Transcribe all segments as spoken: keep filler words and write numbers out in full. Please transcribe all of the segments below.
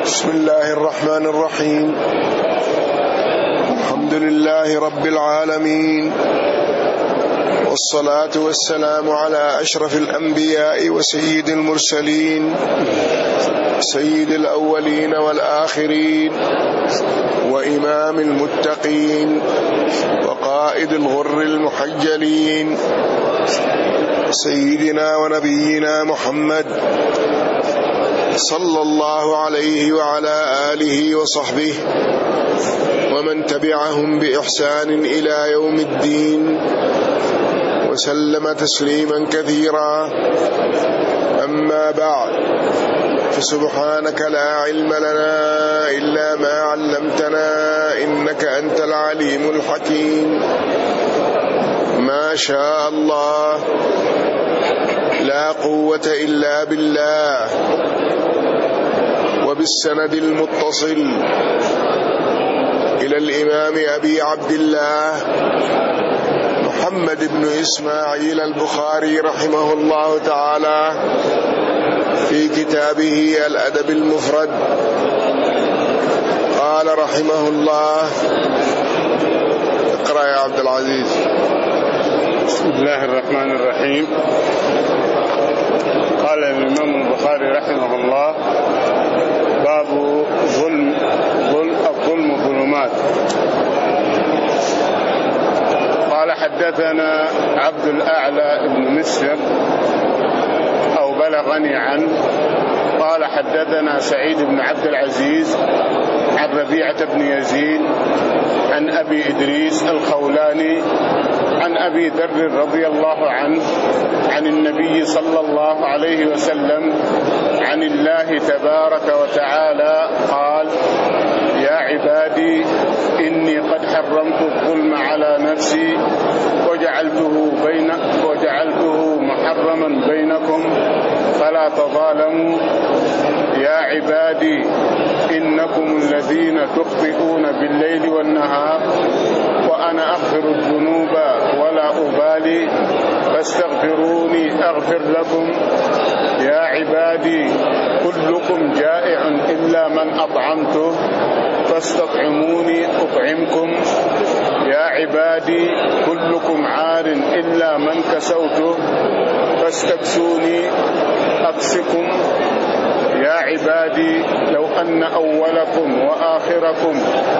بسم الله الرحمن الرحيم. الحمد لله رب العالمين، والصلاة والسلام على أشرف الأنبياء وسيد المرسلين، سيد الأولين والآخرين، وإمام المتقين، وقائد الغر المحجلين، سيدنا ونبينا محمد صلى الله عليه وعلى آله وصحبه ومن تبعهم بإحسان إلى يوم الدين، وسلم تسليما كثيرا. أما بعد، فسبحانك لا علم لنا إلا ما علمتنا إنك أنت العليم الحكيم. ما شاء الله، لا قوة إلا بالله. وبالسند المتصل إلى الإمام أبي عبد الله محمد بن إسماعيل البخاري رحمه الله تعالى في كتابه الأدب المفرد، قال رحمه الله. اقرأ يا عبد العزيز. بسم الله الرحمن الرحيم. قال الإمام البخاري رحمه الله: باب ظلم الظلم ظلمات. قال: حدثنا عبد الأعلى بن مسلم أو بلغني عنه قال: حدثنا سعيد بن عبد العزيز عن ربيعة بن يزيد عن أبي إدريس الخولاني عن أبي ذر رضي الله عنه عن النبي صلى الله عليه وسلم عن الله تبارك وتعالى قال: يا عبادي إني قد حرمت الظلم على نفسي وجعلته بين وجعلته محرما بينكم فلا تظالموا. يا عبادي إنكم الذين تخطئون بالليل والنهار وأنا أغفر الذنوب ولا أبالي فاستغفروني أغفر لكم. يا عبادي كلكم جائع إلا من أطعمته فاستطعموني أطعمكم. يا عبادي كلكم عار إلا من كسوته فاستكسوني أكسكم. يا عبادي لو أن أولكم وآخركم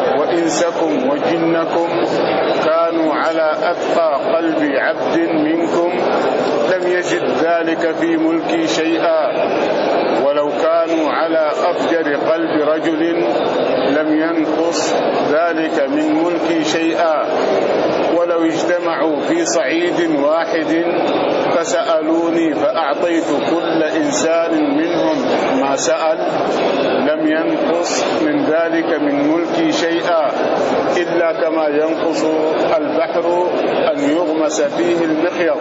وإنسكم وجنكم كانوا على أتقى قلب عبد منكم لم يجد ذلك في ملكي شيئا، ولو كانوا على أفجر قلب رجل لم ينقص ذلك من ملكي شيئا، ولو اجتمعوا في صعيد واحد فسألوني فأعطيت كل إنسان منهم ما سأل لم ينقص من ذلك من ملكي شيئا، إلا كما ينقص البحر أن يغمس فيه المخيط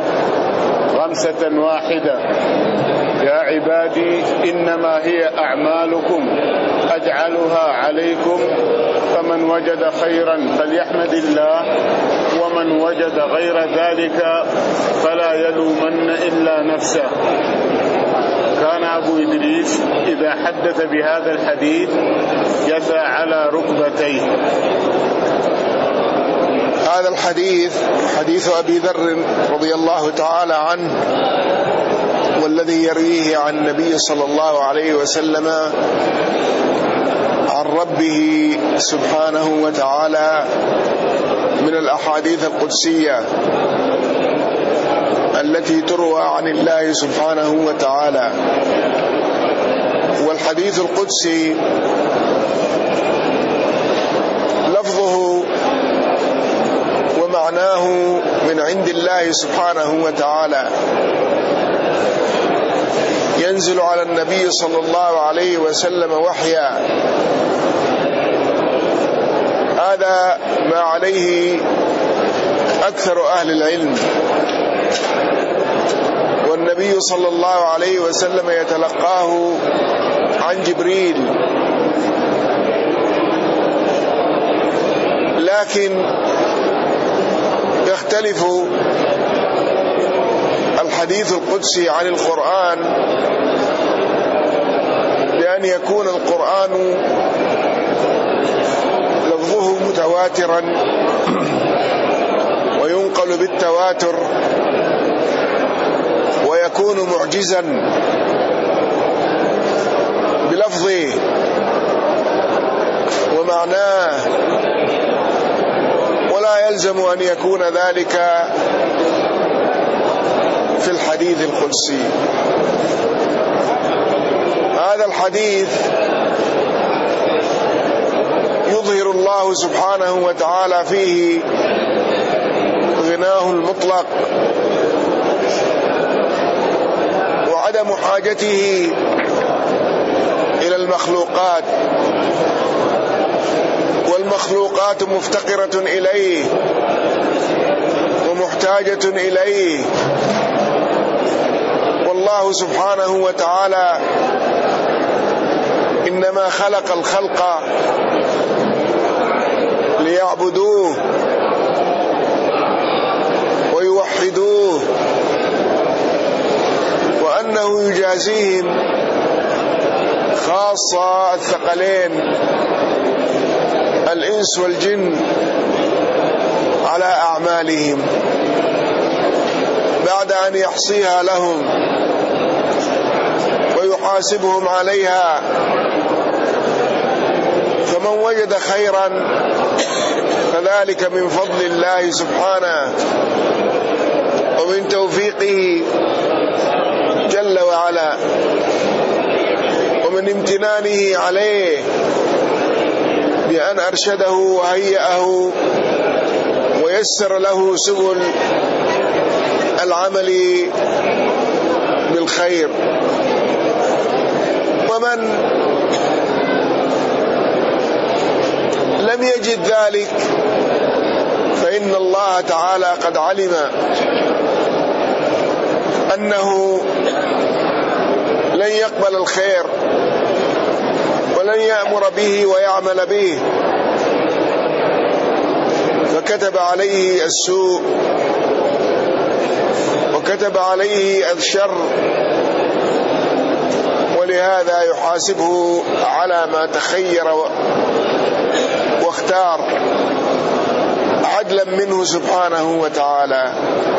غمسة واحدة. يا عبادي إنما هي أعمالكم أجعلها عليكم، فمن وجد خيرا فليحمد الله، ومن وجد غير ذلك فلا يلومن إلا نفسه. كان أبو إدريس إذا حدث بهذا الحديث جثى على ركبتيه. هذا الحديث حديث أبي ذر رضي الله تعالى عنه، والذي يرويه عن النبي صلى الله عليه وسلم عن ربه سبحانه وتعالى من الأحاديث القدسية التي تروى عن الله سبحانه وتعالى. والحديث القدسي لفظه ومعناه من عند الله سبحانه وتعالى، ينزل على النبي صلى الله عليه وسلم وحيا. هذا ما عليه أكثر أهل العلم، والنبي صلى الله عليه وسلم يتلقاه عن جبريل، لكن يختلف الحديث القدسي عن القرآن بأن يكون القرآن لفظه متواترا وينقل بالتواتر ويكون معجزا بلفظه ومعناه، ولا يلزم أن يكون ذلك في الحديث القدسي. هذا الحديث يظهر الله سبحانه وتعالى فيه غناه المطلق وعدم حاجته إلى المخلوقات، والمخلوقات مفتقرة إليه ومحتاجة إليه، والله سبحانه وتعالى إنما خلق الخلق ليعبدوه ويوحدوه، وأنه يجازيهم خاصة الثقلين الإنس والجن على أعمالهم بعد أن يحصيها لهم ويحاسبهم عليها. فمن وجد خيرا فذلك من فضل الله سبحانه ومن توفيقه جل وعلا ومن امتنانه عليه بأن أرشده وهيأه ويسر له سبل العمل بالخير. ومن لم يجد ذلك فإن الله تعالى قد علم أنه لن يقبل الخير ولن يأمر به ويعمل به، فكتب عليه السوء وكتب عليه الشر، ولهذا يحاسبه على ما تخير واختار عدلا منه سبحانه وتعالى.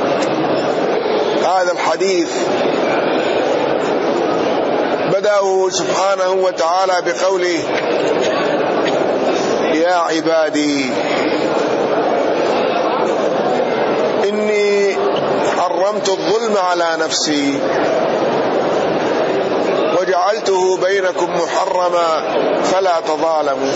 هذا الحديث بدأه سبحانه وتعالى بقوله: يا عبادي إني حرمت الظلم على نفسي وجعلته بينكم محرما فلا تظالموا.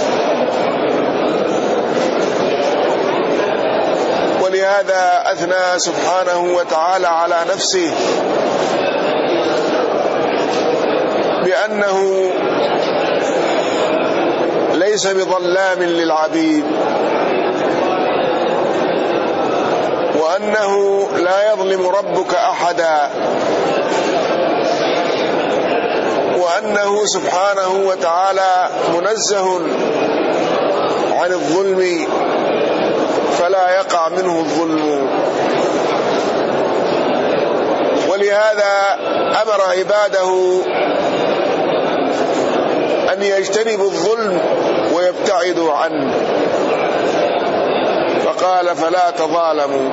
ولهذا أثنى سبحانه وتعالى على نفسه بأنه ليس بظلام للعبيد، وأنه لا يظلم ربك أحدا، وأنه سبحانه وتعالى منزه عن الظلم فلا يقع منه الظلم. ولهذا أمر عباده أن يجتنبوا الظلم ويبتعدوا عنه، فقال: فلا تظالموا.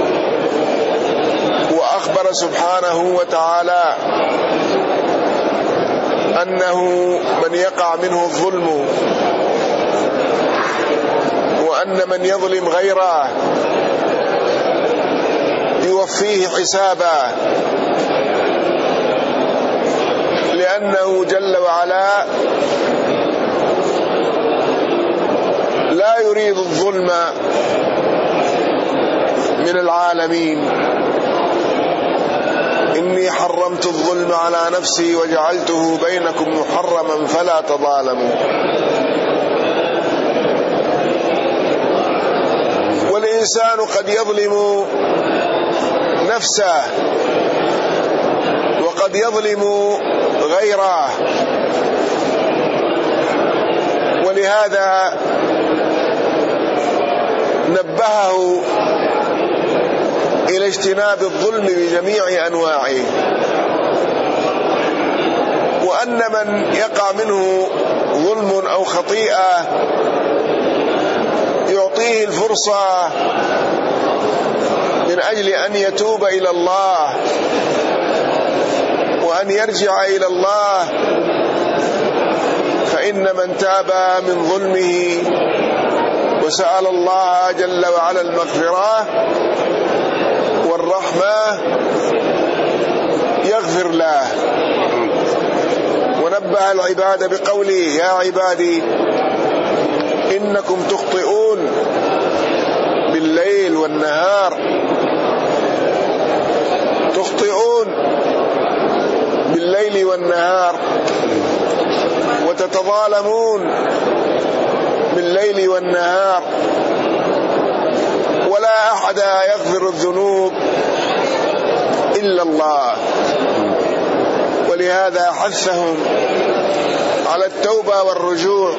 وأخبر سبحانه وتعالى أنه من يقع منه الظلم وأن من يظلم غيره يوفيه حسابه، لأنه جل وعلا لا يريد الظلم من العالمين. إني حرمت الظلم على نفسي وجعلته بينكم محرما فلا تظالموا. والإنسان قد يظلم نفسه وقد يظلم غيره، ولهذا نبهه إلى اجتناب الظلم بجميع أنواعه، وأن من يقع منه ظلم أو خطيئة يعطيه الفرصة من أجل أن يتوب إلى الله وأن يرجع إلى الله، فإن من تاب من ظلمه وسأل الله جل وعلا المغفرة والرحمة يغفر له. ونبه العباد بقوله: يا عبادي إنكم تخطئون بالليل والنهار، تخطئون بالليل والنهار وتتظالمون بالليل والنهار، ولا أحد يغفر الذنوب إلا الله. ولهذا حثهم على التوبة والرجوع: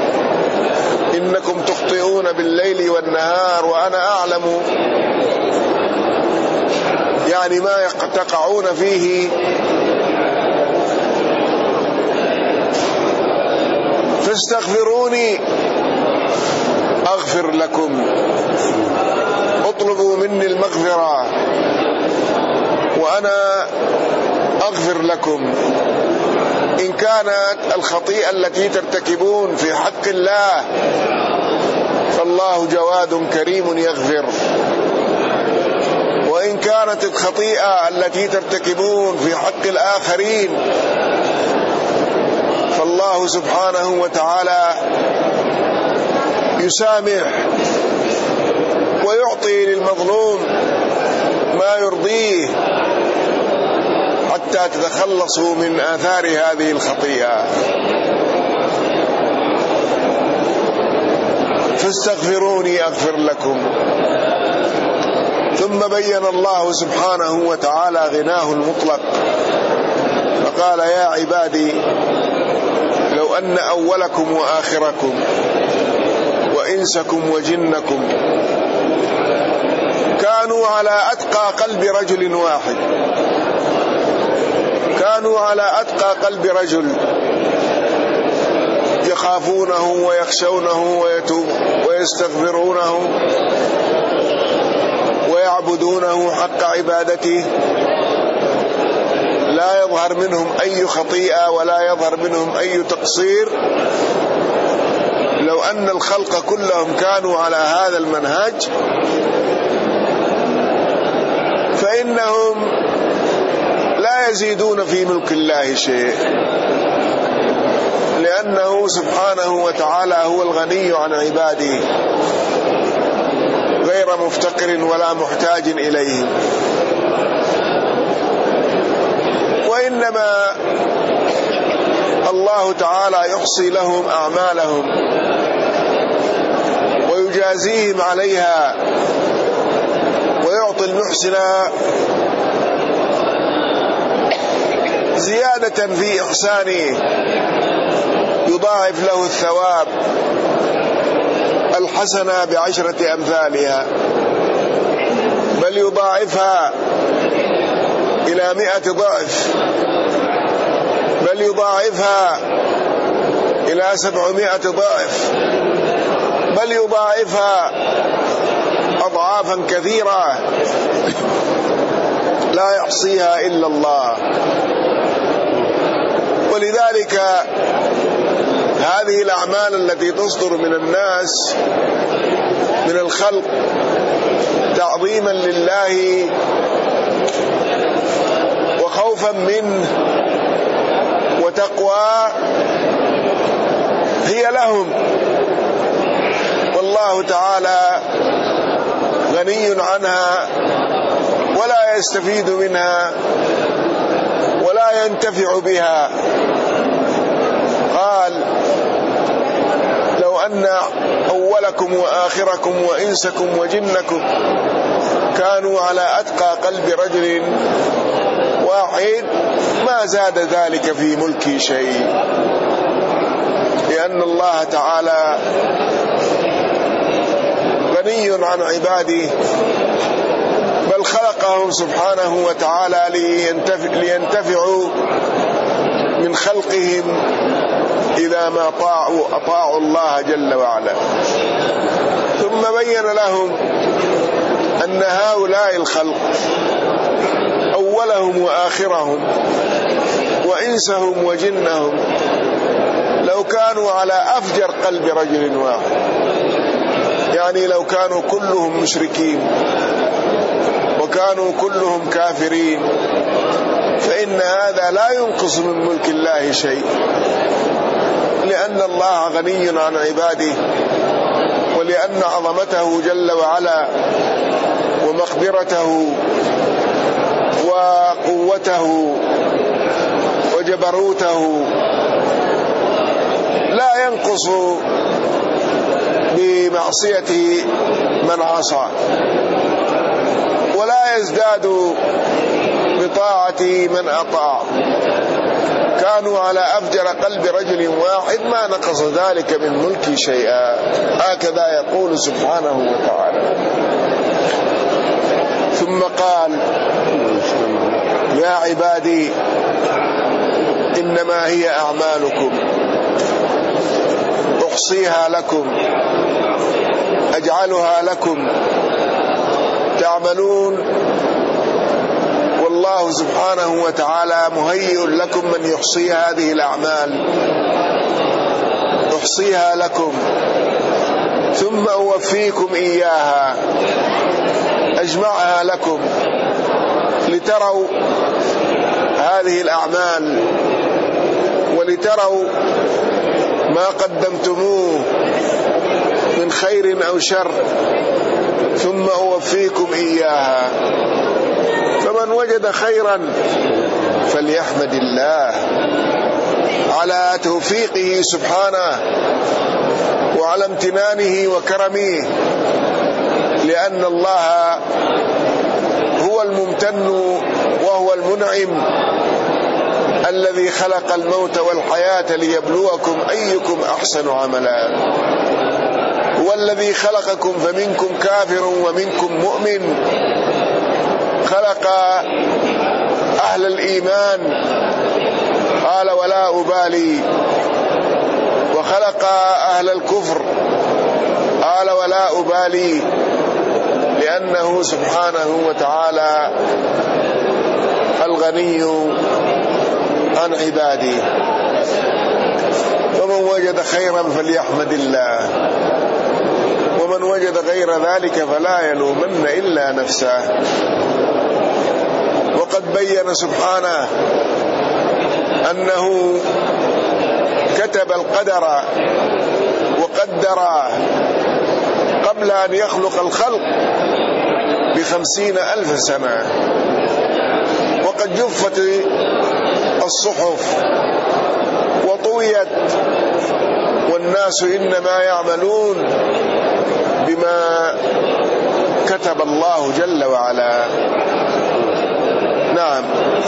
إنكم تخطئون بالليل والنهار وأنا أعلم يعني ما تقعون فيه، فاستغفروني أغفر لكم، اطلبوا مني المغفرة وأنا أغفر لكم. إن كانت الخطيئة التي ترتكبون في حق الله فالله جواد كريم يغفر، وإن كانت الخطيئة التي ترتكبون في حق الآخرين فالله سبحانه وتعالى يسامح ويعطي للمظلوم ما يرضيه حتى تتخلصوا من آثار هذه الخطيئة. فاستغفروني أغفر لكم. ثم بين الله سبحانه وتعالى غناه المطلق فقال: يا عبادي لو أن أولكم وآخركم وإنسكم وجنكم كانوا على أتقى قلب رجل واحد، كانوا على أتقى قلب رجل يخافونه ويخشونه ويتوب ويستغفرونه ويعبدونه حق عبادته، لا يظهر منهم أي خطيئة ولا يظهر منهم أي تقصير، لو أن الخلق كلهم كانوا على هذا المنهج فإنهم لا يزيدون في ملك الله شيء، لأنه سبحانه وتعالى هو الغني عن عباده غير مفتقر ولا محتاج إليهم. وإنما الله تعالى يحصي لهم أعمالهم ويجازيهم عليها ويعطي المحسن زيادة في إحسانه، يضاعف له الثواب الحسنة بعشرة أمثالها، بل يضاعفها إلى مئة ضعف، بل يضاعفها إلى سبعمائة ضعف، بل يضاعفها أضعافا كثيرة لا يحصيها إلا الله. ولذلك هذه الأعمال التي تصدر من الناس من الخلق تعظيما لله وخوفا منه وتقوى هي لهم، والله تعالى غني عنها ولا يستفيد منها ولا ينتفع بها. قال: لو أن أولكم وآخركم وإنسكم وجنكم كانوا على أتقى قلب رجل واحد ما زاد ذلك في ملكي شيء، لأن الله تعالى غني عن عباده، بل خلقهم سبحانه وتعالى لينتفع لينتفعوا من خلقهم إذا ما طاعوا أطاعوا الله جل وعلا. ثم بين لهم أن هؤلاء الخلق أولهم وآخرهم وإنسهم وجنهم لو كانوا على أفجر قلب رجل واحد، يعني لو كانوا كلهم مشركين وكانوا كلهم كافرين، فإن هذا لا ينقص من ملك الله شيء، لأن الله غني عن عباده، ولأن عظمته جل وعلا ومقدرته وقوته وجبروته لا ينقص بمعصية من عصى، ولا يزداد بطاعة من أطاع. كانوا على أفجر قلب رجل واحد ما نقص ذلك من ملكي شيئا، هكذا يقول سبحانه وتعالى. ثم قال: يا عبادي إنما هي أعمالكم أحصيها لكم أجعلها لكم تعملون، والله سبحانه وتعالى مهيئ لكم من يحصي هذه الأعمال. أحصيها لكم ثم أوفيكم إياها، أجمعها لكم لتروا هذه الأعمال ولتروا ما قدمتموه من خير أو شر، ثم أوفيكم إياها. فمن وجد خيرا فليحمد الله على توفيقه سبحانه وعلى امتنانه وكرمه، لأن الله هو الممتن وهو المنعم الذي خلق الموت والحياة ليبلوكم أيكم أحسن عملا. هو الذي خلقكم فمنكم كافر ومنكم مؤمن، خلق أهل الإيمان قال ولا أبالي، وخلق أهل الكفر قال ولا أبالي، لأنه سبحانه وتعالى الغني عن عباده. ومن وجد خيرا فليحمد الله، ومن وجد غير ذلك فلا يلومن إلا نفسه. وقد بين سبحانه أنه كتب القدر وقدر قبل أن يخلق الخلق بخمسين ألف سنة، وقد جفت الصحف وطويت، والناس إنما يعملون بما كتب الله جل وعلا. نعم،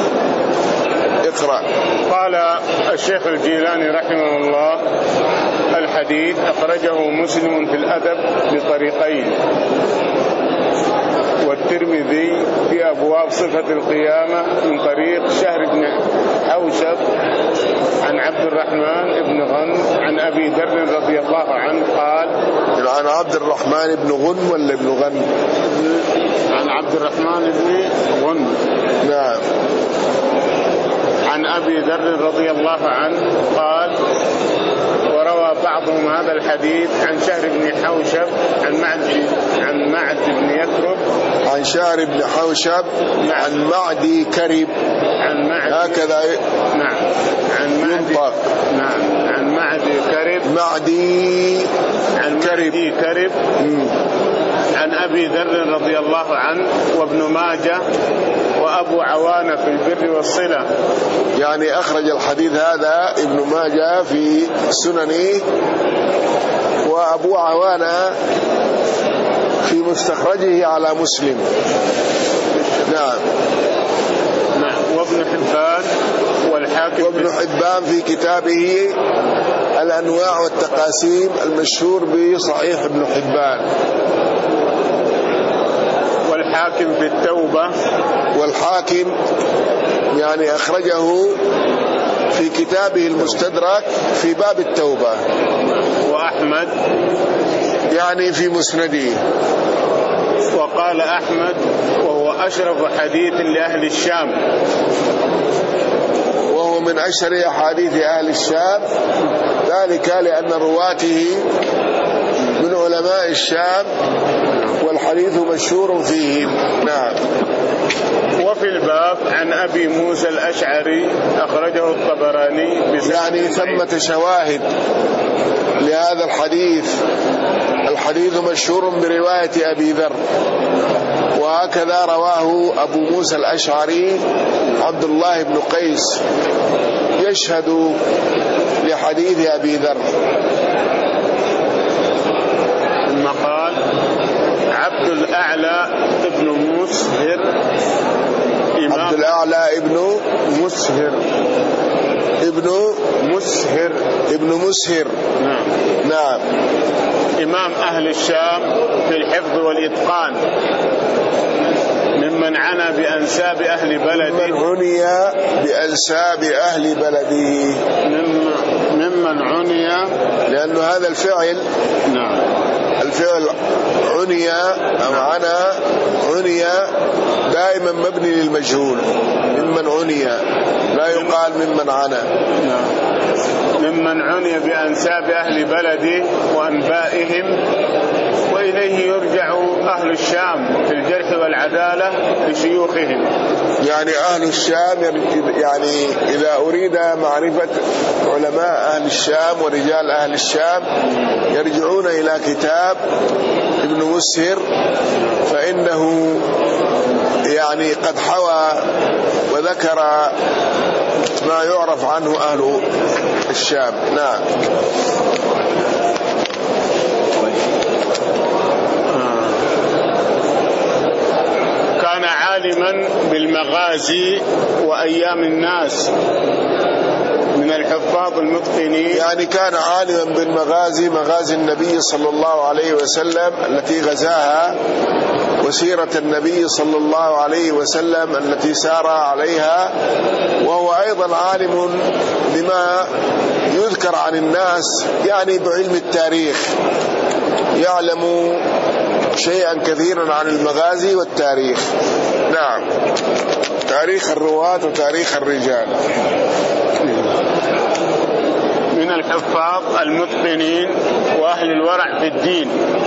اقرأ. قال الشيخ الجيلاني رحمه الله: الحديث أخرجه مسلم في الأدب بطريقين، والترمذي في أبواب صفة القيامة من طريق شهر بن حوشب عن عبد الرحمن بن غنم عن أبي ذر رضي الله عنه قال. عن عبد الرحمن بن غنم ولا بن غنم؟ عن عبد الرحمن بن غنم. نعم. عن أبي ذر رضي الله عنه قال: وروى بعضهم هذا الحديث عن شهر بن حوشب عن معد عن معد بن يكرب عن شهر بن حوشب عن معدي كرب، عن معد هكذا نعم عن معدي نعم عن معدي كرب معدي عن معدي كرب عن أبي ذر رضي الله عنه وابن ماجه وأبو عوانة في البر والصلة. يعني أخرج الحديث هذا ابن ماجه في سننه، وأبو عوانة في مستخرجه على مسلم. نعم. نعم. وابن حبان والحاكم وابن حبان في كتابه الأنواع والتقاسيم المشهور بصحيح ابن حبان. والحاكم في التوبة. والحاكم يعني أخرجه في كتابه المستدرك في باب التوبة. وأحمد يعني في مسنده. وقال أحمد وهو أشرف حديث لأهل الشام، وهو من أشهر أحاديث أهل الشام، ذلك لأن رواته من علماء الشام والحديث مشهور فيهم. نعم. وفي الباب عن أبي موسى الأشعري أخرجه الطبراني، يعني ثمة شواهد لهذا الحديث. الحديث مشهور برواية أبي ذر، وهكذا رواه أبو موسى الأشعري عبد الله بن قيس يشهد لحديث أبي ذر. ثم قال عبد الأعلى ابن مسهر، عبد الأعلى ابن مسهر ابن مسهر ابن مسهر نعم. نعم. إمام أهل الشام في الحفظ والإتقان، ممن عنى بأنساب أهل بلده، ممن عني بأنساب أهل بلده، ممن عني، لأن هذا الفعل نعم الفعل عني أو عنا عني دائما مبني للمجهول، ممن عني لا يقال ممن عنا. نعم. ممن عني بأنساب أهل بلده وأنبائهم، وإليه يرجع أهل الشام في الجرح والعدالة لشيوخهم. يعني أهل الشام، يعني إذا أريد معرفة علماء أهل الشام ورجال أهل الشام يرجعون إلى كتاب ابن مسهر، فإنه يعني قد حوى وذكر ما يعرف عنه أهل الشام. نعم. كان عالما بالمغازي وأيام الناس من الحفاظ المتقنين، يعني كان عالما بالمغازي، مغازي النبي صلى الله عليه وسلم التي غزاها، وسيرة النبي صلى الله عليه وسلم التي سار عليها، وهو أيضا عالم بما يذكر عن الناس، يعني بعلم التاريخ، يعلم شيئا كثيرا عن المغازي والتاريخ. نعم. تاريخ الرواة وتاريخ الرجال. من الحفاظ المتقنين وأهل الورع في الدين.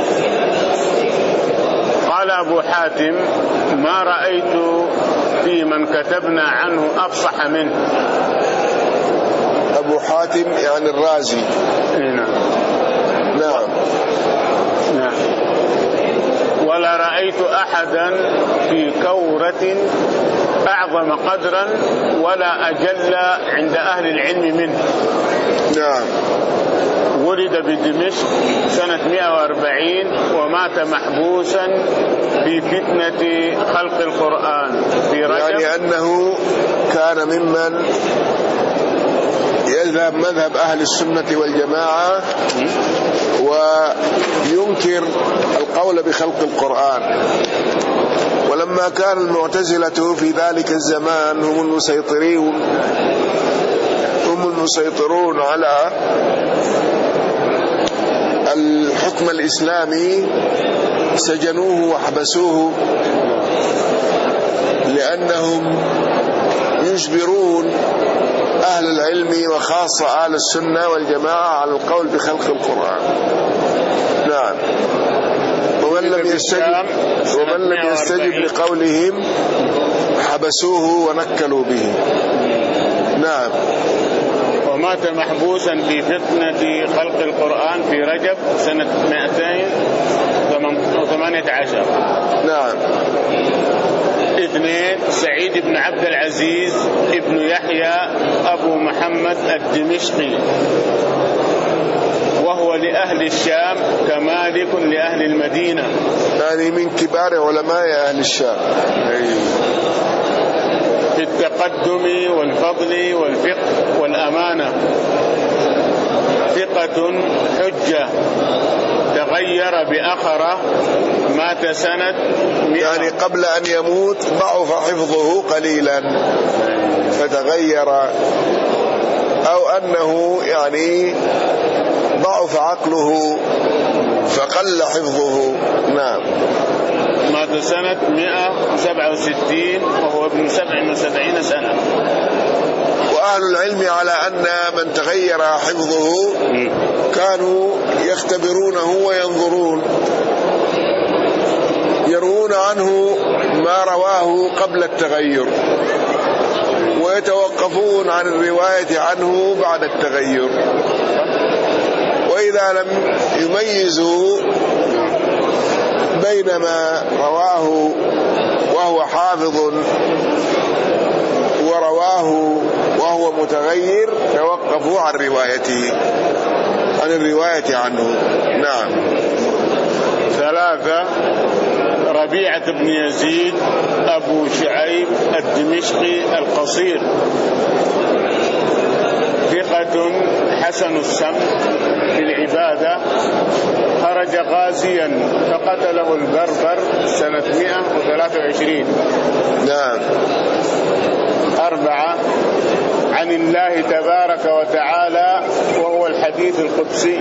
قال أبو حاتم ما رأيت في من كتبنا عنه أفصح منه. أبو حاتم يعني الرازي. نعم. نعم. نعم. ولا رأيت أحدا في كورة أعظم قدرا ولا أجل عند أهل العلم منه. نعم. ولد بدمشق سنة مئة وأربعين ومات محبوسا في فتنة خلق القرآن في رجب. يعني أنه كان ممن يذهب مذهب أهل السنة والجماعة وينكر القول بخلق القرآن، ولما كان المعتزلة في ذلك الزمان هم المسيطرين هم المسيطرون على الحكم الإسلامي، سجنوه وحبسوه لأنهم يجبرون أهل العلم وخاصة أهل السنة والجماعة على القول بخلق القرآن. نعم. ومن لم يستجب ومن لم يستجب لقولهم حبسوه ونكلوا به. نعم. ومات محبوسا في فتنة خلق القرآن في رجب سنة مئتين وثمانية عشر. نعم. اثنين سعيد بن عبد العزيز ابن يحيى أبو محمد الدمشقي، وهو لأهل الشام كمالك لأهل المدينة، يعني من كبار علماء أهل الشام في التقدم والفضل والفقه والأمانة، ثقة حجة، تغير بأخرة، مات سنة يعني قبل أن يموت ضعف حفظه قليلا فتغير أو أنه يعني ضعف عقله فقل حفظه. نعم. مات سنة مئة وسبعة وستين وهو ابن سبع وسبعين سنة. وأهل العلم على أن من تغير حفظه كانوا يختبرونه وينظرون، يروون عنه ما رواه قبل التغير ويتوقفون عن الرواية عنه بعد التغير، وإذا لم يميزوا بين ما رواه وهو حافظ ورواه وهو متغير توقفوا عن روايته عن الرواية عنه. نعم. ثلاثة: ربيعة بن يزيد أبو شعيب الدمشقي القصير، ثقة حسن السمع في العبادة، خرج غازيا فقتله البربر سنة مئة وثلاثة وعشرين. نعم. أربعة: عن الله تبارك وتعالى وهو الحديث القدسي،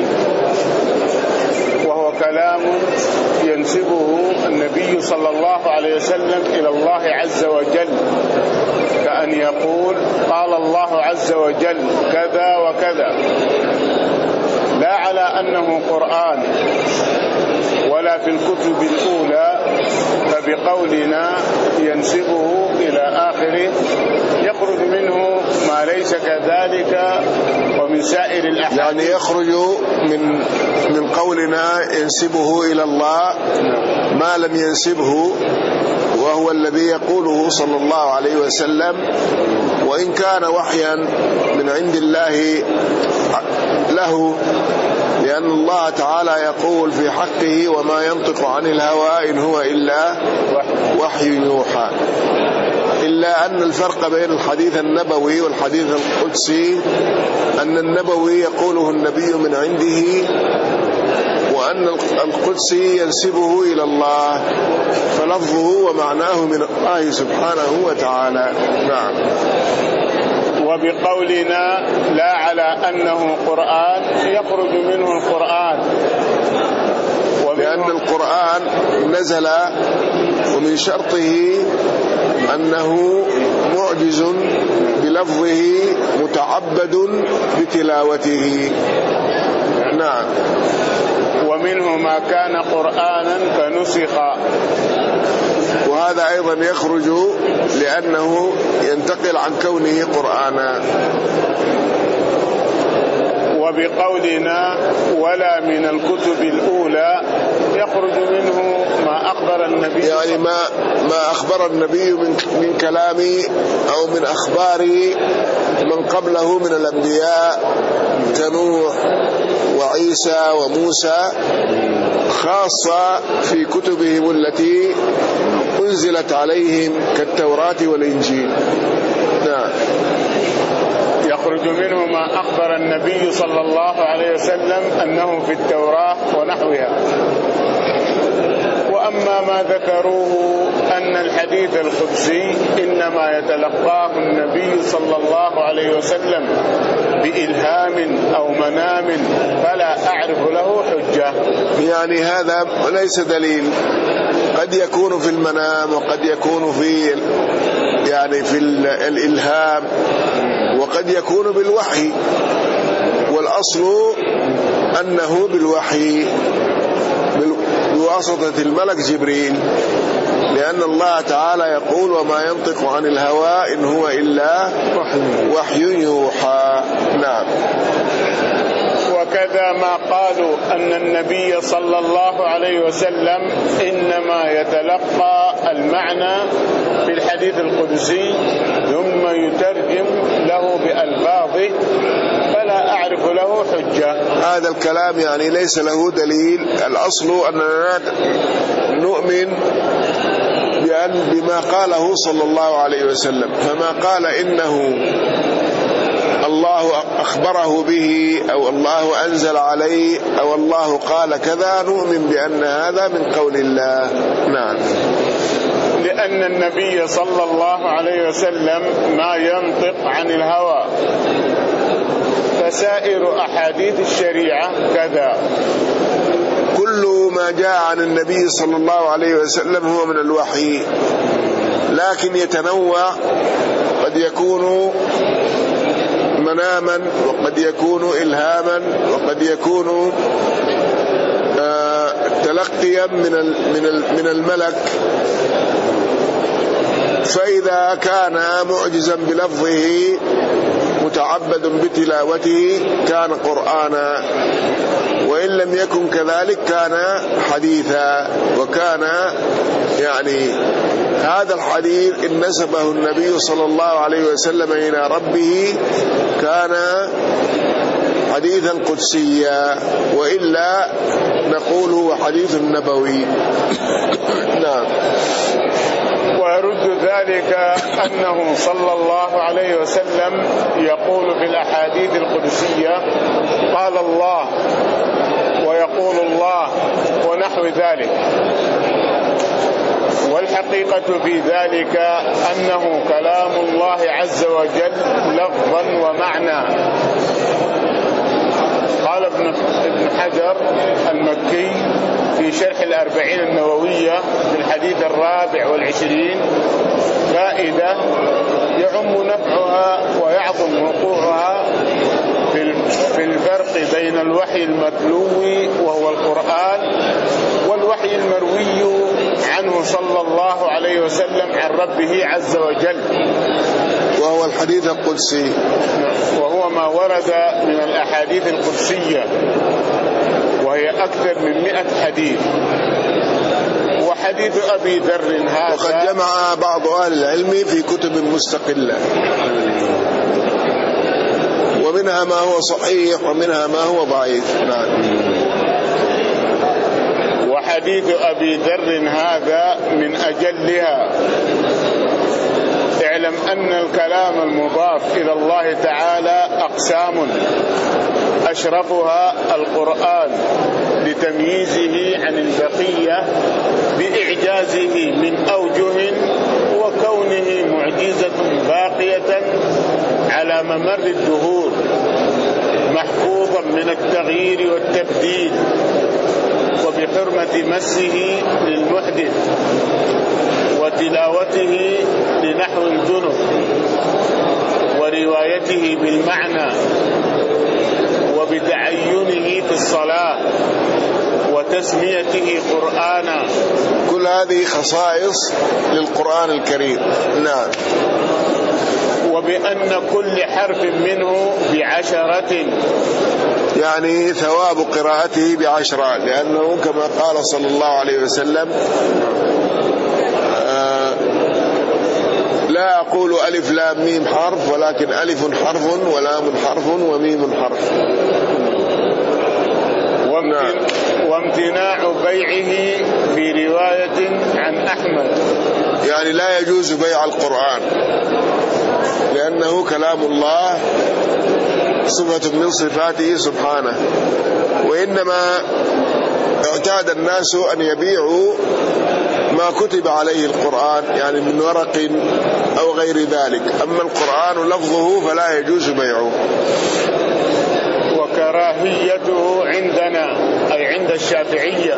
وهو كلام ينسبه النبي صلى الله عليه وسلم إلى الله عز وجل، كأن يقول قال الله عز وجل كذا وكذا، لا على أنه قرآن ولا في الكتب الأولى، فبقولنا ينسبه إلى آخره يخرج منه ما ليس كذلك ومن سائر الأحاديث. يعني يخرج من من قولنا ينسبه إلى الله ما لم ينسبه، وهو الذي يقوله صلى الله عليه وسلم، وإن كان وحيا من عند الله له، لأن الله تعالى يقول في حقه وما ينطق عن الهوى إن هو إلا وحي يوحى. إلا أن الفرق بين الحديث النبوي والحديث القدسي أن النبوي يقوله النبي من عنده، وأن القدسي ينسبه إلى الله، فلفظه ومعناه من الله سبحانه وتعالى. نعم. وبقولنا لا على أنه قرآن يخرج منه القرآن، لأن القرآن نزل ومن شرطه أنه معجز بلفظه متعبد بتلاوته. نعم. ومنه ما كان قرآنا فنسخ، وهذا أيضا يخرج لأنه ينتقل عن كونه قرآنا. وبقولنا ولا من الكتب الأولى يخرج منه ما أخبر النبي، يعني ما ما أخبر النبي من من كلام أو من أخبار من قبله من الأنبياء كنوح وعيسى وموسى، خاصة في كتبهم التي أنزلت عليهم كالتوراة والإنجيل. نعم. يخرج منه ما أخبر النبي صلى الله عليه وسلم أنه في التوراة ونحوها. وأما ما ذكروه أن الحديث القدسي إنما يتلقاه النبي صلى الله عليه وسلم بإلهام أو منام فلا أعرف له حجة. يعني هذا ليس دليل، قد يكون في المنام وقد يكون في يعني في الإلهام وقد يكون بالوحي، والأصل أنه بالوحي بواسطة الملك جبريل، لأن الله تعالى يقول وما ينطق عن الهوى إن هو إلا وحي يوحى. نعم. وكذا ما قالوا أن النبي صلى الله عليه وسلم إنما يتلقى المعنى في الحديث القدسي ثم يترجم له بألفاظه فلا أعرف له حجة. هذا الكلام يعني ليس له دليل. الأصل أننا نؤمن بأن بما قاله صلى الله عليه وسلم، فما قال إنه الله أخبره به أو الله أنزل عليه أو الله قال كذا نؤمن بأن هذا من قول الله. نعم. لأن النبي صلى الله عليه وسلم ما ينطق عن الهوى فسائر أحاديث الشريعة كذا. كل ما جاء عن النبي صلى الله عليه وسلم هو من الوحي، لكن يتنوع، قد يكون مناما، وقد يكون إلهاما، وقد يكون تلقيا من من الملك. فإذا كان معجزا بلفظه متعبد بتلاوته كان قرآنا، وإن لم يكن كذلك كان حديثا. وكان يعني هذا الحديث إن نسبه النبي صلى الله عليه وسلم إلى ربه كان حديثا قدسيا، وإلا نقول هو حديث نبوي. نعم. ويرد ذلك أنه صلى الله عليه وسلم يقول في الأحاديث القدسية قال الله ويقول الله ونحو ذلك، والحقيقة في ذلك أنه كلام الله عز وجل لفظا ومعنى. قال ابن حجر المكي في شرح الأربعين النووية في الحديث الرابع والعشرين فائدة يعم نفعها ويعظم وقوعها في الفرق بين الوحي المتلو وهو القرآن والوحي المروي عنه صلى الله عليه وسلم عن ربه عز وجل، وهو الحديث القدسي، وهو ما ورد من الأحاديث القدسية وهي أكثر من مئة حديث. وحديث أبي ذر هذا وقد جمع بعض أهل العلم في كتب مستقلة، ومنها ما هو صحيح ومنها ما هو ضعيف. نعم. وحديث أبي ذر هذا من أجلها. اعلم أن الكلام المضاف إلى الله تعالى أقسام، أشرفها القرآن لتمييزه عن البقية بإعجازه من أوجه، وكونه معجزة باقية على ممر الدهور، محفوظا من التغيير والتبديل، وبحرمة مسه للمحدث وتلاوته لنحو الجنب وروايته بالمعنى وبتعينه في الصلاة وتسميته قرآنا. كل هذه خصائص للقرآن الكريم. نعم. وبأن كل حرف منه بعشرة، يعني ثواب قراءته بعشرة، لأنه كما قال صلى الله عليه وسلم آه لا أقول ألف لام ميم حرف، ولكن ألف حرف ولام حرف وميم حرف. وامتناع بيعه في رواية عن أحمد، يعني لا يجوز بيع القرآن لأنه كلام الله، صفة من صفاته سبحانه، وإنما اعتاد الناس أن يبيعوا ما كتب عليه القرآن، يعني من ورق أو غير ذلك. أما القرآن لفظه فلا يجوز بيعه. وكراهيته عندنا أي عند الشافعية،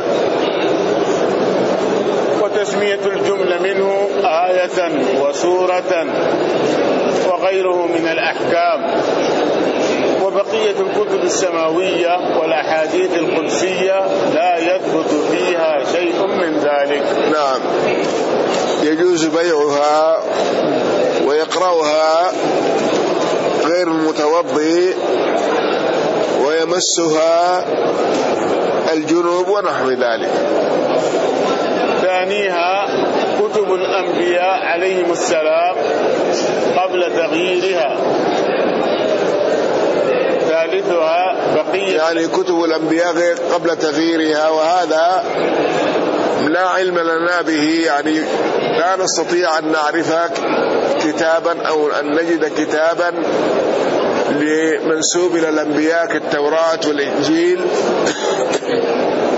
وتسمية الجملة منه آية وسورة وغيره من الأحكام. وبقية الكتب السماوية والأحاديث القدسية لا يثبت فيها شيء من ذلك. نعم، يجوز بيعها ويقرأها غير المتوضئ ويمسها الجنوب ونحو ذلك. ثانيها كتب الأنبياء عليهم السلام قبل تغييرها. ثالثها بقية، يعني كتب الأنبياء غير قبل تغييرها، وهذا لا علم لنا به، يعني لا نستطيع أن نعرف كتابا أو أن نجد كتابا لمنسوب إلى الأنبياء كالتوراة والإنجيل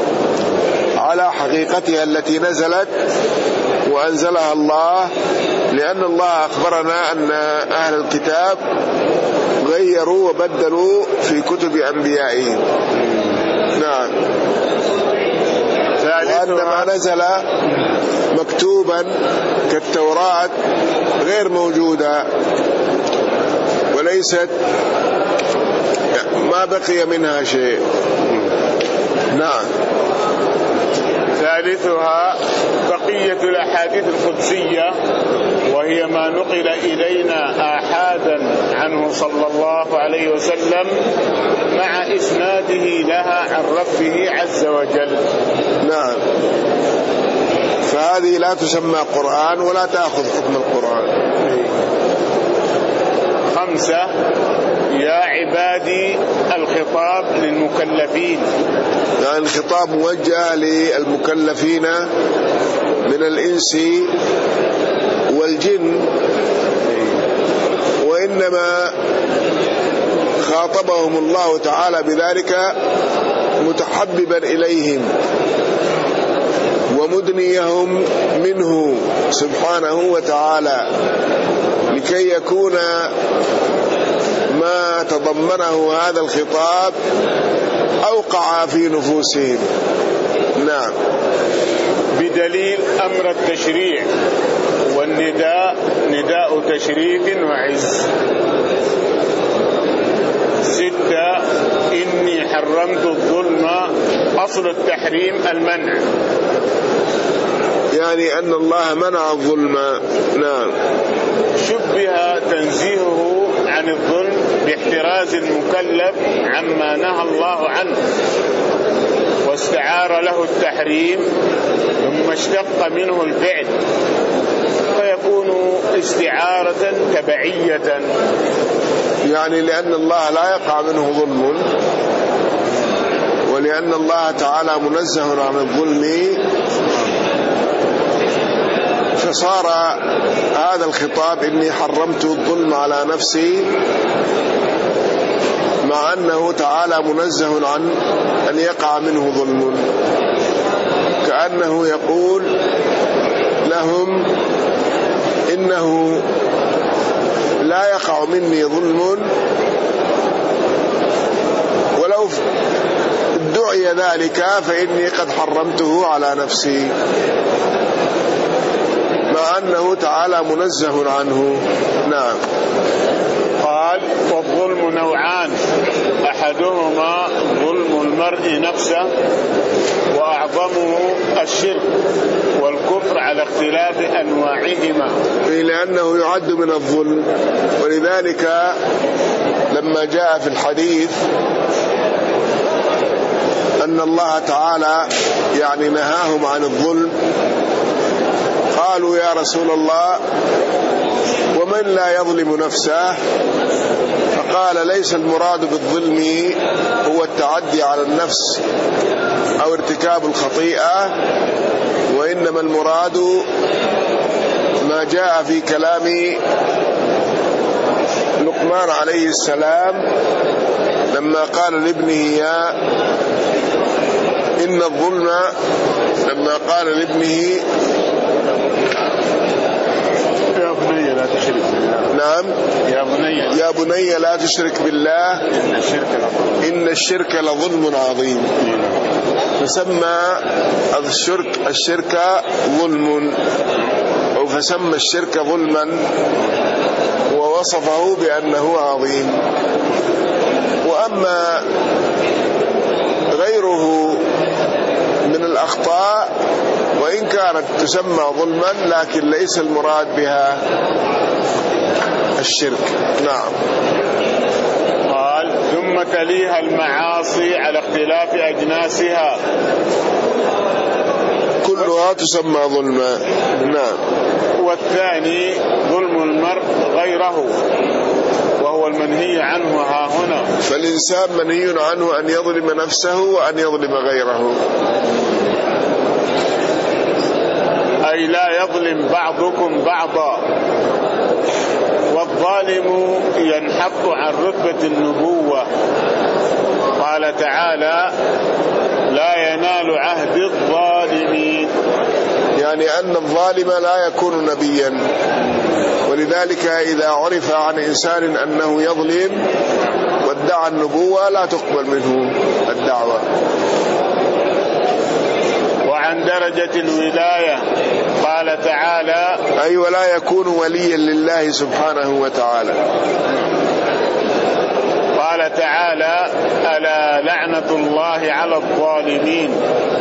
على حقيقتها التي نزلت وأنزلها الله لأن الله أخبرنا أن أهل الكتاب غيروا وبدلوا في كتب أنبيائهم. نعم. وأن ما نزل مكتوبا كالتوراة غير موجودة وليست ما بقي منها شيء. نعم. ثالثها بقية الأحاديث القدسية، وهي ما نقل إلينا آحادا عنه صلى الله عليه وسلم مع إسناده لها عن ربه عز وجل. نعم. فهذه لا تسمى قرآن ولا تأخذ حكم القرآن. خمسة، يا عبادي الخطاب للمكلفين، يعني الخطاب موجه للمكلفين من الإنس والجن، وإنما خاطبهم الله تعالى بذلك متحببا إليهم ومدنيهم منه سبحانه وتعالى، لكي يكون ما تضمنه هذا الخطاب أوقع في نفوسهم. نعم. بدليل أمر التشريع، والنداء نداء تشريف وعز. ستة، إني حرمت الظلم، أصل التحريم المنع، يعني أن الله منع الظلم. نعم. شبه تنزيهه عن الظلم باحتراز المكلف عما نهى الله عنه، واستعار له التحريم ثم اشتق منه الفعل، فيكون استعارة تبعية، يعني لأن الله لا يقع منه ظلم، ولأن الله تعالى منزه عن الظلم، فصار هذا الخطاب إني حرمت الظلم على نفسي، مع أنه تعالى منزه عن أن يقع منه ظلم، كأنه يقول لهم إنه لا يقع مني ظلم، ولو ادعي ذلك فإني قد حرمته على نفسي، مع أنه تعالى منزه عنه. نعم. قال والظلم نوعان، أحدهما ظلم المرء نفسه، وأعظمه الشرك والكفر على اختلاف أنواعهما، لأنه يعد من الظلم. ولذلك لما جاء في الحديث أن الله تعالى يعني نهاهم عن الظلم، قالوا يا رسول الله ومن لا يظلم نفسه؟ فقال ليس المراد بالظلم هو التعدي على النفس أو ارتكاب الخطيئة، وإنما المراد ما جاء في كلام لقمان عليه السلام لما قال لابنه يا إن الظلم، لما قال لابنه يا بني لا تشرك بالله. نعم. يا بني يا بني لا تشرك بالله إن الشرك لظلم إن الشرك لظلم عظيم. فسمى الشرك الشرك ظلم، أو فسمى الشرك ظلما ووصفه بأنه عظيم. وأما غيره من الأخطاء وإن كانت تسمى ظلما لكن ليس المراد بها الشرك. نعم. قال ثم تليها المعاصي على اختلاف أجناسها، كلها تسمى ظلما. نعم. والثاني ظلم المرء غيره، وهو المنهي عنه ها هنا، فالإنسان منهي عنه أن يظلم نفسه وأن يظلم غيره، أي لا يظلم بعضكم بعضا. والظالم ينحط عن رتبة النبوة، قال تعالى لا ينال عهد الظالمين. يعني أن الظالم لا يكون نبيا، ولذلك إذا عرف عن إنسان أنه يظلم وادعى النبوة لا تقبل منه الدعوة. وعن درجة الولاية قال تعالى: أي ولا يكون وليا لله سبحانه وتعالى. قال تعالى: ألا لعنة الله على الظالمين.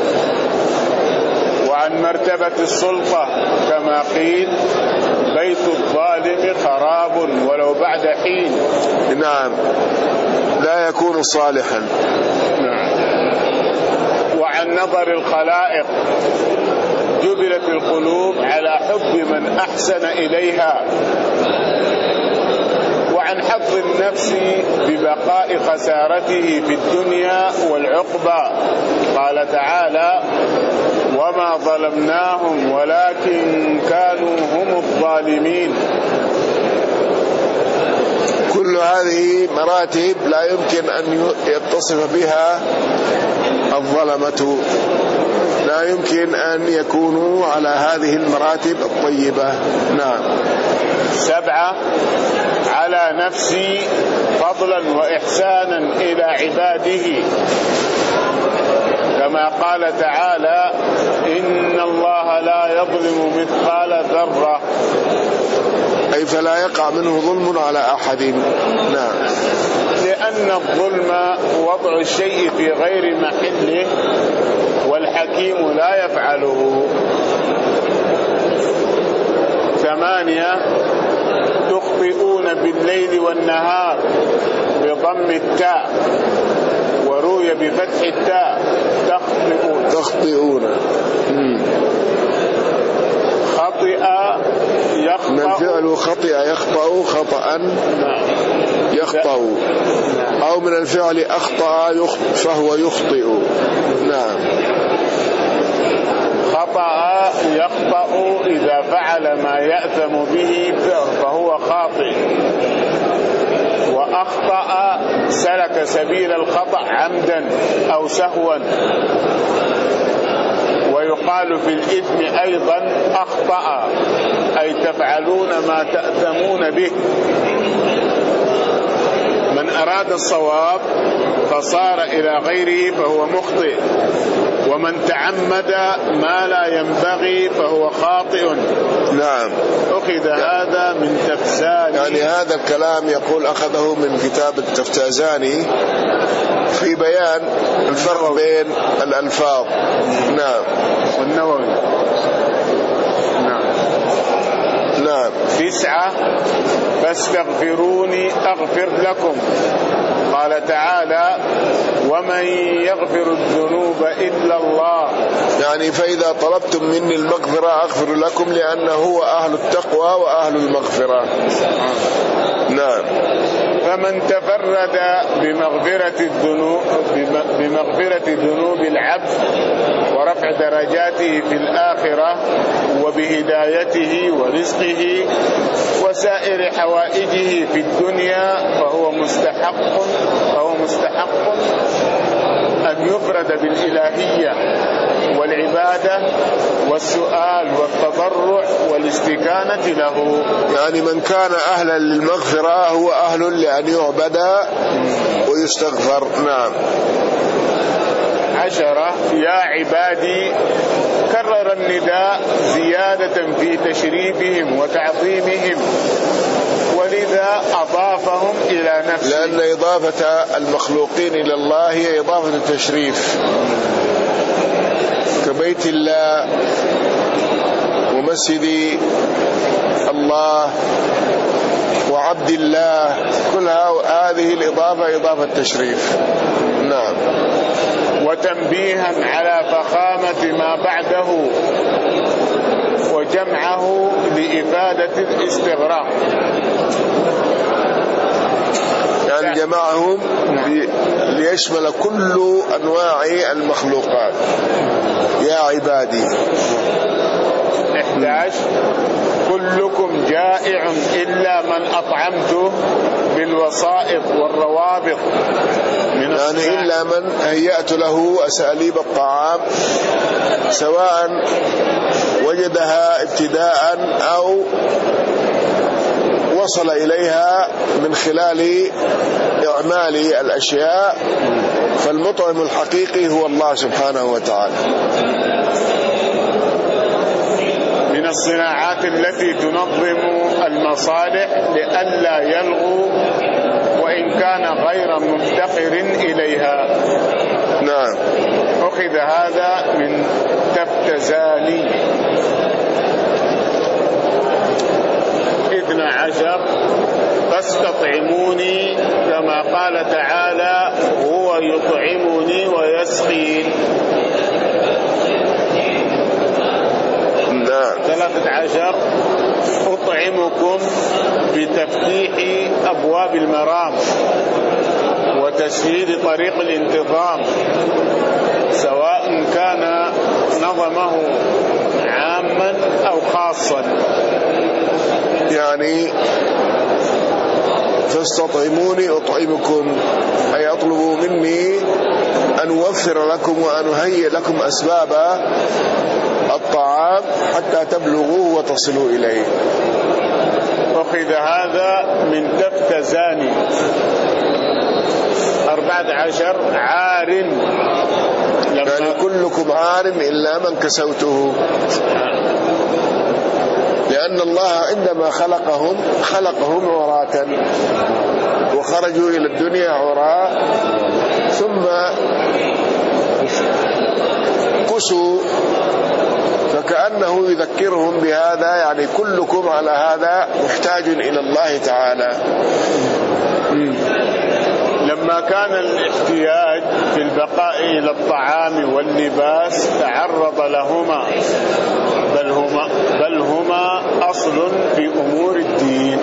وعن مرتبة السلطة كما قيل: بيت الظالم خراب ولو بعد حين. نعم، لا يكون صالحا. نعم. وعن نظر الخلائق: جبلت القلوب على حب من أحسن إليها. وعن حظ النفس ببقاء خسارته في الدنيا والعقبى. قال تعالى: وما ظلمناهم ولكن كانوا هم الظالمين. كل هذه مراتب لا يمكن أن يتصف بها الظلمة، لا يمكن أن يكونوا على هذه المراتب الطيبة. نعم. سبعة: على نفسي فضلا وإحسانا إلى عباده، كما قال تعالى: إن الله لا يظلم مثقال ذرة. أي فلا يقع منه ظلم على أحد. نعم. لأن الظلم وضع الشيء في غير محله، والحكيم لا يفعله. ثمانية: تخطئون بالليل والنهار بضم التاء، وروي بفتح التاء تخطئون. تخطئون. خطئ يخطأ، من الفعل خطئ يخطأ خطأ يخطأ، أو من الفعل أخطأ فهو يخطئ. نعم. خطأ يخطأ إذا فعل ما يأثم به فهو خاطئ، وأخطأ سلك سبيل الخطأ عمدا أو سهوا. ويقال في الإثم أيضا أخطأ، أي تفعلون ما تأثمون به. من أراد الصواب فصار إلى غيره فهو مخطئ، ومن تعمد ما لا ينبغي فهو خاطئ. نعم. أخذ هذا من تفساني. يعني هذا الكلام يقول أخذه من كتاب التفتازاني في بيان الفرق بين الألفاظ. نعم. والنووي. نعم. نعم. تسعة: فاستغفروني أغفر لكم. قال تعالى: ومن يغفر الذنوب إلا الله. يعني فإذا طلبتم مني المغفرة أغفر لكم، لأنه هو أهل التقوى وأهل المغفرة. نعم. فمن تفرد بمغفرة الذنوب بمغفرة ذنوب العبد ورفع درجاته في الآخرة وبهدايته ورزقه وسائر حوائجه في الدنيا فهو مستحق فهو مستحق أن يفرد بالإلهية والعبادة والسؤال والتضرع والاستكانة له. يعني من كان أهلا للمغفرة هو أهل لأن يعبد ويستغفر. نعم. عشرة: يا عبادي. كرر النداء زيادة في تشريفهم وتعظيمهم، ولذا أضافهم إلى نفسه، لأن إضافة المخلوقين إلى الله هي إضافة التشريف، كبيت الله ومسجد الله وعبد الله، كل هذه الإضافة إضافة تشريف. نعم. وتنبيها على فخامة ما بعده وجمعه لإفادة الاستغراق. يعني جمعهم ليشمل كل أنواع المخلوقات. يا عبادي. إحدى عشر: كلكم جائع إلا من أطعمته بالوسائط والروابط من يعني إلا من هيأت له أساليب الطعام سواء وجدها ابتداء أو وصل إليها من خلال إعمال الأشياء، فالمطعم الحقيقي هو الله سبحانه وتعالى. من الصناعات التي تنظم المصالح لئلا يلغو وإن كان غير مفتقر إليها. نعم. أخذ هذا من تفتزاني. اثنى عشر فاستطعموني كما قال تعالى هو يطعمني ويسقين. ثلاثة عشر أطعمكم بتفتيح أبواب المرام وتسهيل طريق الانتظام، سواء كان نظمه عاما أو خاصا. يعني فاستطعموني أطعمكم، أي أطلبوا مني أن أوفر لكم وأن أهيئ لكم أسباب الطعام حتى تبلغوه وتصلوا إليه. أخذ هذا من تفتزاني. أربعة عشر عار، يعني كلكم عار إلا من كسوته، لأن الله عندما خلقهم خلقهم عراة وخرجوا إلى الدنيا عراة ثم كسوا، فكأنه يذكرهم بهذا، يعني كلكم على هذا محتاج إلى الله تعالى. لما كان الاحتياج في البقاء إلى الطعام واللباس تعرض لهما، بل هما, بل هما أصل في أمور الدين.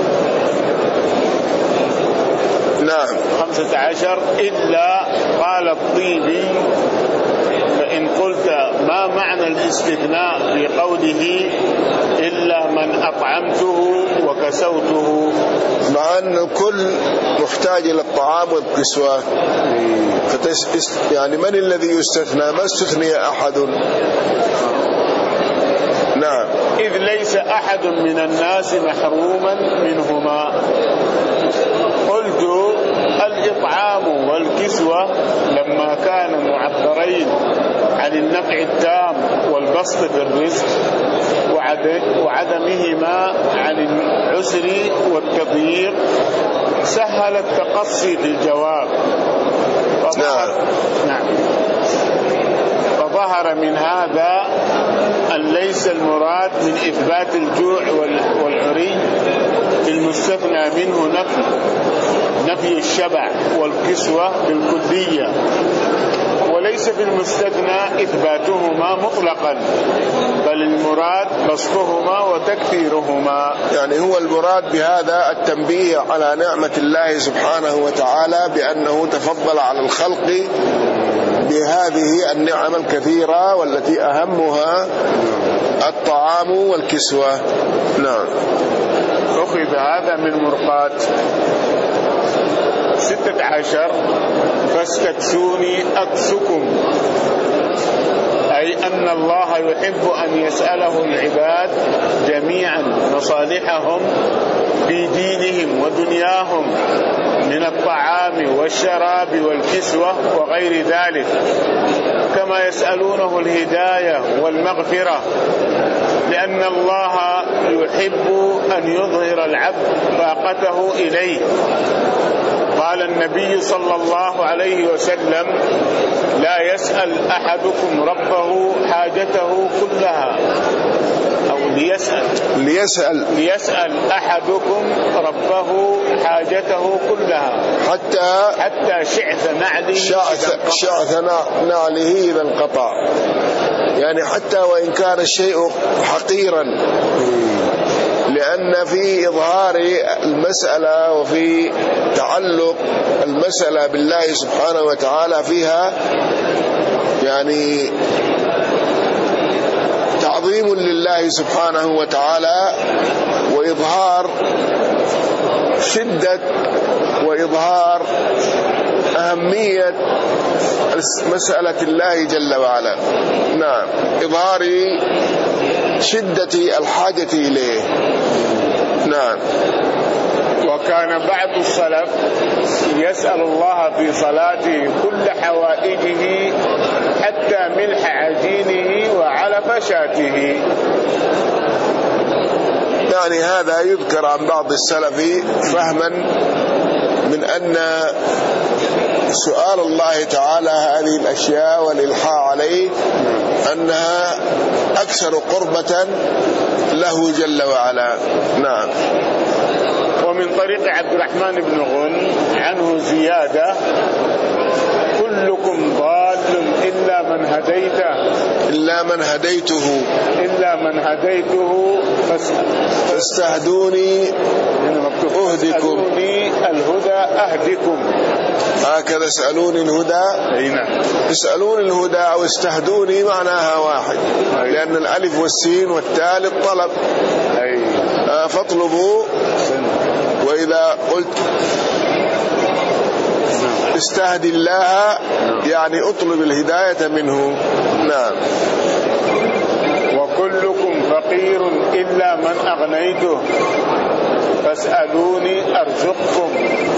نعم. خمسة عشر إلا قال الطيبي فإن قلت ما معنى الاستثناء في قوله إلا من أطعمته وكسوته، مع أن الكل محتاج إلى الطعام والكسوة، يعني من الذي يستثنى؟ ما استثني أحد. نعم. إذ ليس أحد من الناس محروما منهما. قلت الإطعام والكسوة لما كان معبرين عن النفع التام والبسط في الرزق وعدمهما عن العسر والتضييق سهل التقصي في الجواب. نعم. نعم. فظهر من هذا أن ليس المراد من إثبات الجوع والعري في المستثنى منه نفي نفي الشبع والكسوة بالكلية، وليس في المستثنى إثباتهما مطلقا، بل المراد بسطهما وتكثيرهما. يعني هو المراد بهذا التنبيه على نعمة الله سبحانه وتعالى بأنه تفضل على الخلق بهذه النعم الكثيرة والتي أهمها الطعام والكسوة. نعم. أخذ هذا من مرقات. ستة عشر فاستكسوني أكسكم، أي أن الله يحب أن يسأله العباد جميعا مصالحهم في دينهم ودنياهم من الطعام والشراب والكسوة وغير ذلك، كما يسألونه الهداية والمغفرة، لأن الله يحب أن يظهر العبد طاقته إليه. قال النبي صلى الله عليه وسلم لا يسأل أحدكم ربه حاجته كلها، أو ليسأل ليسأل ليسأل أحدكم ربه حاجته كلها حتى حتى شعث نعله شعث, شعث نعله إذا انقطع، يعني حتى وإن كان الشيء حقيرا، لأن في إظهار المسألة وفي تعلق المسألة بالله سبحانه وتعالى فيها يعني تعظيم لله سبحانه وتعالى، وإظهار شدة وإظهار أهمية مسألة الله جل وعلا. نعم، إظهار شدة الحاجة إليه. نعم. وكان بعض السلف يسأل الله في صلاته كل حوائجه حتى ملح عجينه وعلف شاته. يعني هذا يذكر عن بعض السلف فهما من أن سؤال الله تعالى هذه الأشياء والإلحاح عليه أنها أكثر قربة له جل وعلا. نعم. ومن طريق عبد الرحمن بن غن عنه زيادة: كلكم ضال إلا من هديته إلا من هديته إلا من هديته فاستهدوني أهدكم الهدى أهدكم. هكذا اسألوني الهدى. أي نعم. اسألوني الهدى أو استهدوني معناها واحد. أي. لأن الألف والسين والتاء للطلب. أي. آه فاطلبوا. وإذا قلت استهدي الله يعني اطلب الهداية منه. نعم. وكلكم فقير إلا من أغنيته فاسألوني أرزقكم.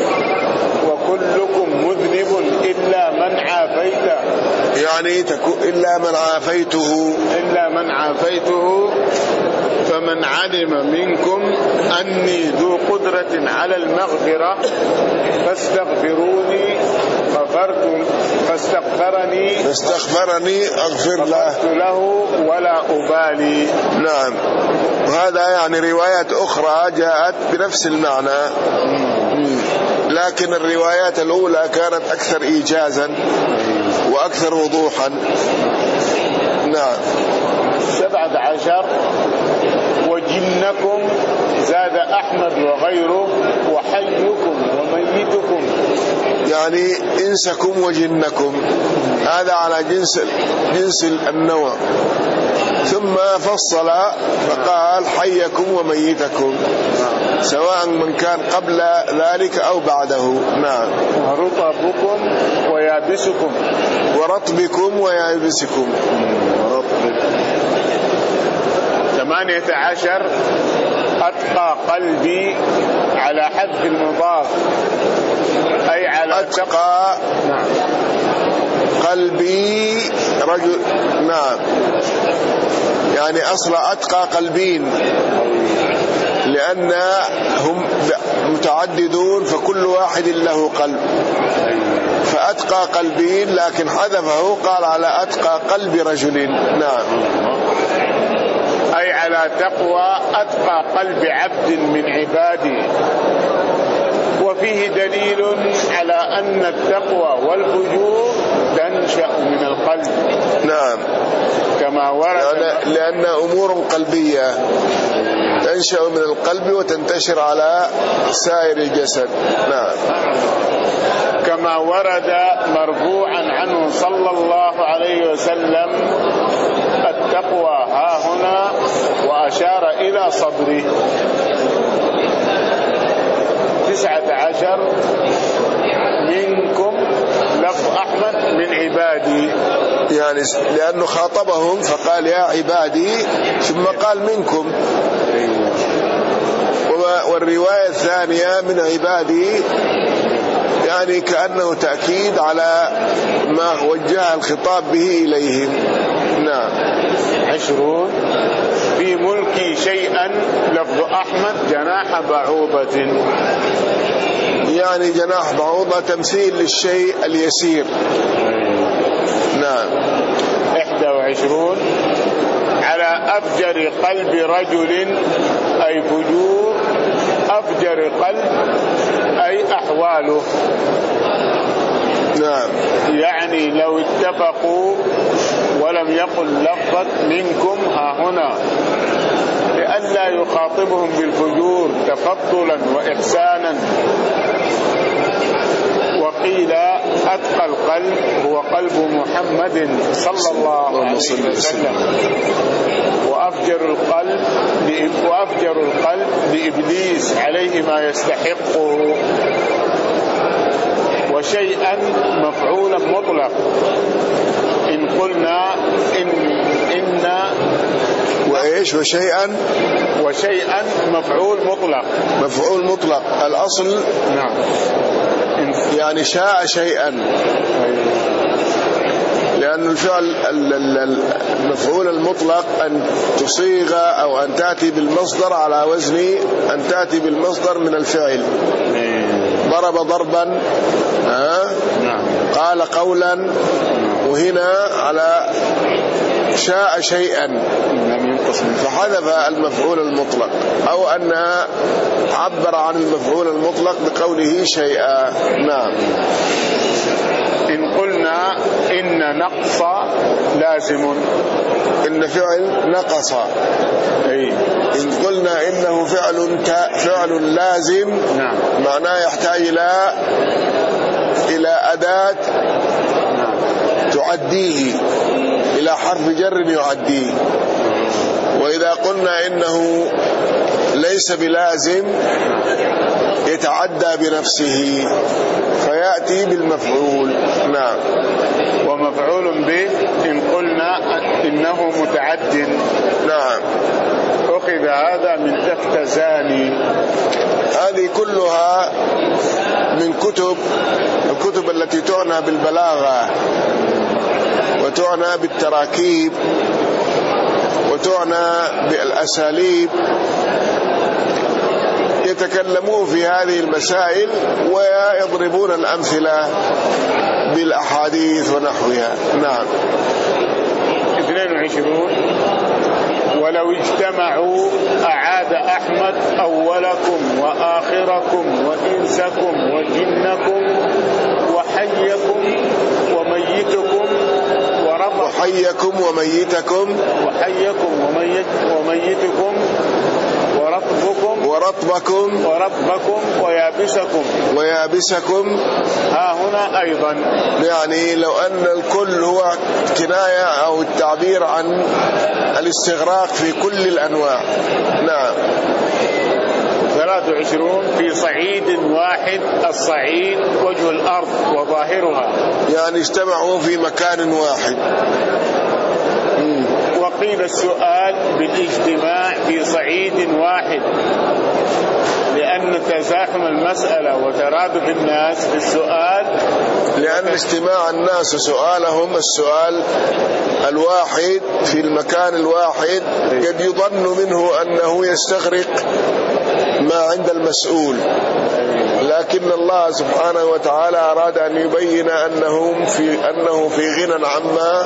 وكلكم مذنب إلا من عافيته يعني إلا من عافيته إلا من عافيته فمن علم منكم أني ذو قدرة على المغفرة فاستغفروني غفرت فاستغفرني فاستغفرني أغفر له, له ولا أبالي. نعم. وهذا يعني روايات أخرى جاءت بنفس المعنى، لكن الروايات الأولى كانت أكثر إيجازا وأكثر وضوحا. نعم. سبعة عشر: وجنكم زاد أحمد وغيره وحيكم وميتكم. يعني إنسكم وجنكم، هذا على جنس جنس النوع. ثم فصل فقال حيكم وميتكم، سواء من كان قبل ذلك أو بعده. نعم. رطبكم ويابسكم ورطبكم ويابسكم. ثمانية عشر: أتقى قلبي على حذف المضاف أي على أتقى. نعم. قلبي رجل. نعم. يعني أصل أتقى قلبين، لأن هم متعددون فكل واحد له قلب، فأتقى قلبين، لكن حذفه قال على أتقى قلب رجل. نعم. أي على تقوى أتقى قلب عبد من عبادي. وفيه دليل على أن التقوى والفجور تنشأ من القلب. نعم. كما ورد يعني لأن أمور قلبية تنشأ من القلب وتنتشر على سائر الجسد. نعم. كما ورد مرفوعا عنه صلى الله عليه وسلم: التقوى ها هنا، وأشار إلى صدره. تسعة عشر: منكم لفظ أحمد من عبادي، يعني لأنه خاطبهم فقال يا عبادي ثم قال منكم. والرواية الثانية من عبادي يعني كأنه تأكيد على ما وجه الخطاب به إليهم. نعم. عشرون: في ملكي شيئا لفظ أحمد جناح بعوضة، يعني جناح بعوضة تمثيل للشيء اليسير. نعم. إحدى وعشرون: على أفجر قلب رجل أي فجور، أفجر قلب أي أحواله. نعم. يعني لو اتفقوا ولم يقل لفظة منكم ها هنا لئلا يخاطبهم بالفجور تفضلا وإحسانا. وقيل أتقى القلب هو قلب محمد صلى الله عليه وسلم، وأفجر القلب وأفجر القلب لإبليس عليه ما يستحقه. وشيئا مفعولا مطلق. إن قلنا إن إن وإيش وشيئا وشيئا مفعول مطلق. مفعول مطلق الأصل. نعم. يعني شاء شيئا، لأن الفعل المفعول المطلق أن تصيغ أو أن تأتي بالمصدر على وزن أن تأتي بالمصدر من الفعل. ضرب ضربا، قال قولا، وهنا على شاء شيئا فحذف المفعول المطلق، أو أن عبر عن المفعول المطلق بقوله شيئا. نعم. إن قلنا إن نقص لازم، إن فعل نقص. أي. إن قلنا إنه فعل فعل لازم، نعم، معناه يحتاج إلى إلى أداة تعديه، إلى حرف جر يعديه. وإذا قلنا إنه ليس بلازم يتعدى بنفسه فيأتي بالمفعول. نعم. ومفعول به إن قلنا إنه متعد. نعم. أخذ هذا من تحت زاني. هذه كلها من كتب الكتب التي تعنى بالبلاغة وتعنى بالتراكيب وتعنى بالأساليب، يتكلمون في هذه المسائل ويضربون الأمثلة بالأحاديث ونحوها. نعم. اثنين وعشرون. ولو اجتمعوا أعاد أحمد أولكم وآخركم وإنسكم وجنكم وحيكم وميتكم وربكم وحيكم وميتكم وحيكم وميت وميتكم ورطبكم ورطبكم ورطبكم ويابسكم ويابسكم. ها هنا أيضا يعني لو أن الكل هو كناية أو التعبير عن الاستغراق في كل الأنواع. نعم. ثلاث وعشرون. في صعيد واحد، الصعيد وجه الأرض وظاهرها، يعني اجتمعوا في مكان واحد. وقيل السؤال بالاجتماع في صعيد واحد، لأن تزاحم المسألة وترادف الناس في السؤال، لأن اجتماع الناس سؤالهم السؤال الواحد في المكان الواحد قد يظن منه أنه يستغرق ما عند المسؤول، لكن الله سبحانه وتعالى أراد أن يبين أنهم في أنه في غنى عما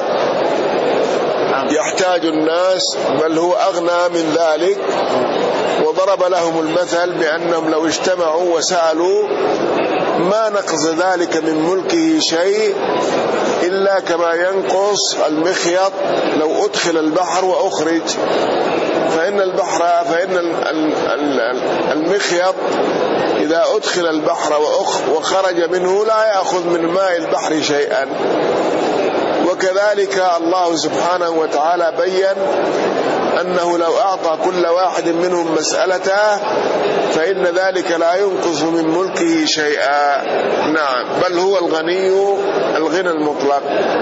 يحتاج الناس، بل هو أغنى من ذلك. وضرب لهم المثل بأنهم لو اجتمعوا وسألوا ما نقص ذلك من ملكه شيء إلا كما ينقص المخيط لو أدخل البحر وأخرج، فإن البحر فإن المخيط إذا أدخل البحر وخرج منه لا يأخذ من ماء البحر شيئا. وكذلك الله سبحانه وتعالى بيّن أنه لو أعطى كل واحد منهم مسألته فإن ذلك لا ينقص من ملكه شيئا. نعم. بل هو الغني الغنى المطلق.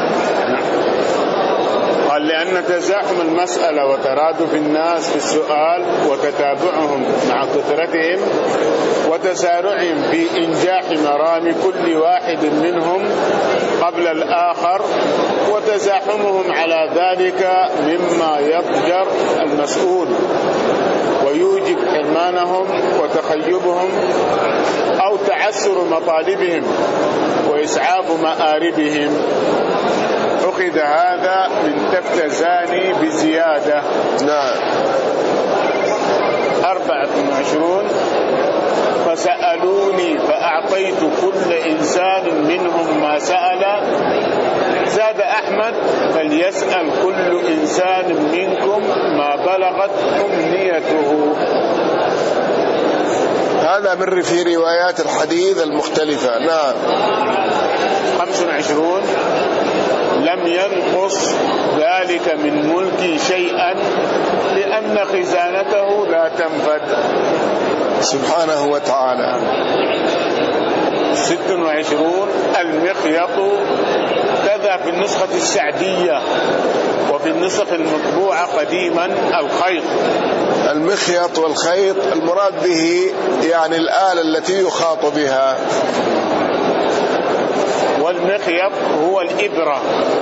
قال لأن تزاحم المسألة وترادف الناس في السؤال وتتابعهم مع كثرتهم وتسارعهم في إنجاح مرام كل واحد منهم قبل الآخر وتزاحمهم على ذلك مما يضجر المسؤول ويوجب حرمانهم وتخيبهم أو تعسر مطالبهم وإسعاف مآربهم، أخذ هذا من تفتزاني بزيادة. نعم. أربعة وعشرون. فسألوني فأعطيت كل إنسان منهم ما سأل. زاد أحمد فليسأل كل إنسان منكم ما بلغت أمنيته. هذا من في روايات الحديث المختلفة. نعم. خمس وعشرون. لم ينقص ذلك من ملكي شيئا لأن خزانته لا تنفد. سبحانه وتعالى. ست وعشرون المخيط، كذا في النسخة السعدية وفي النسخ المطبوعة قديما الخيط. المخيط والخيط المراد به يعني الآلة التي يخاط بها. والمخيط هو الإبرة.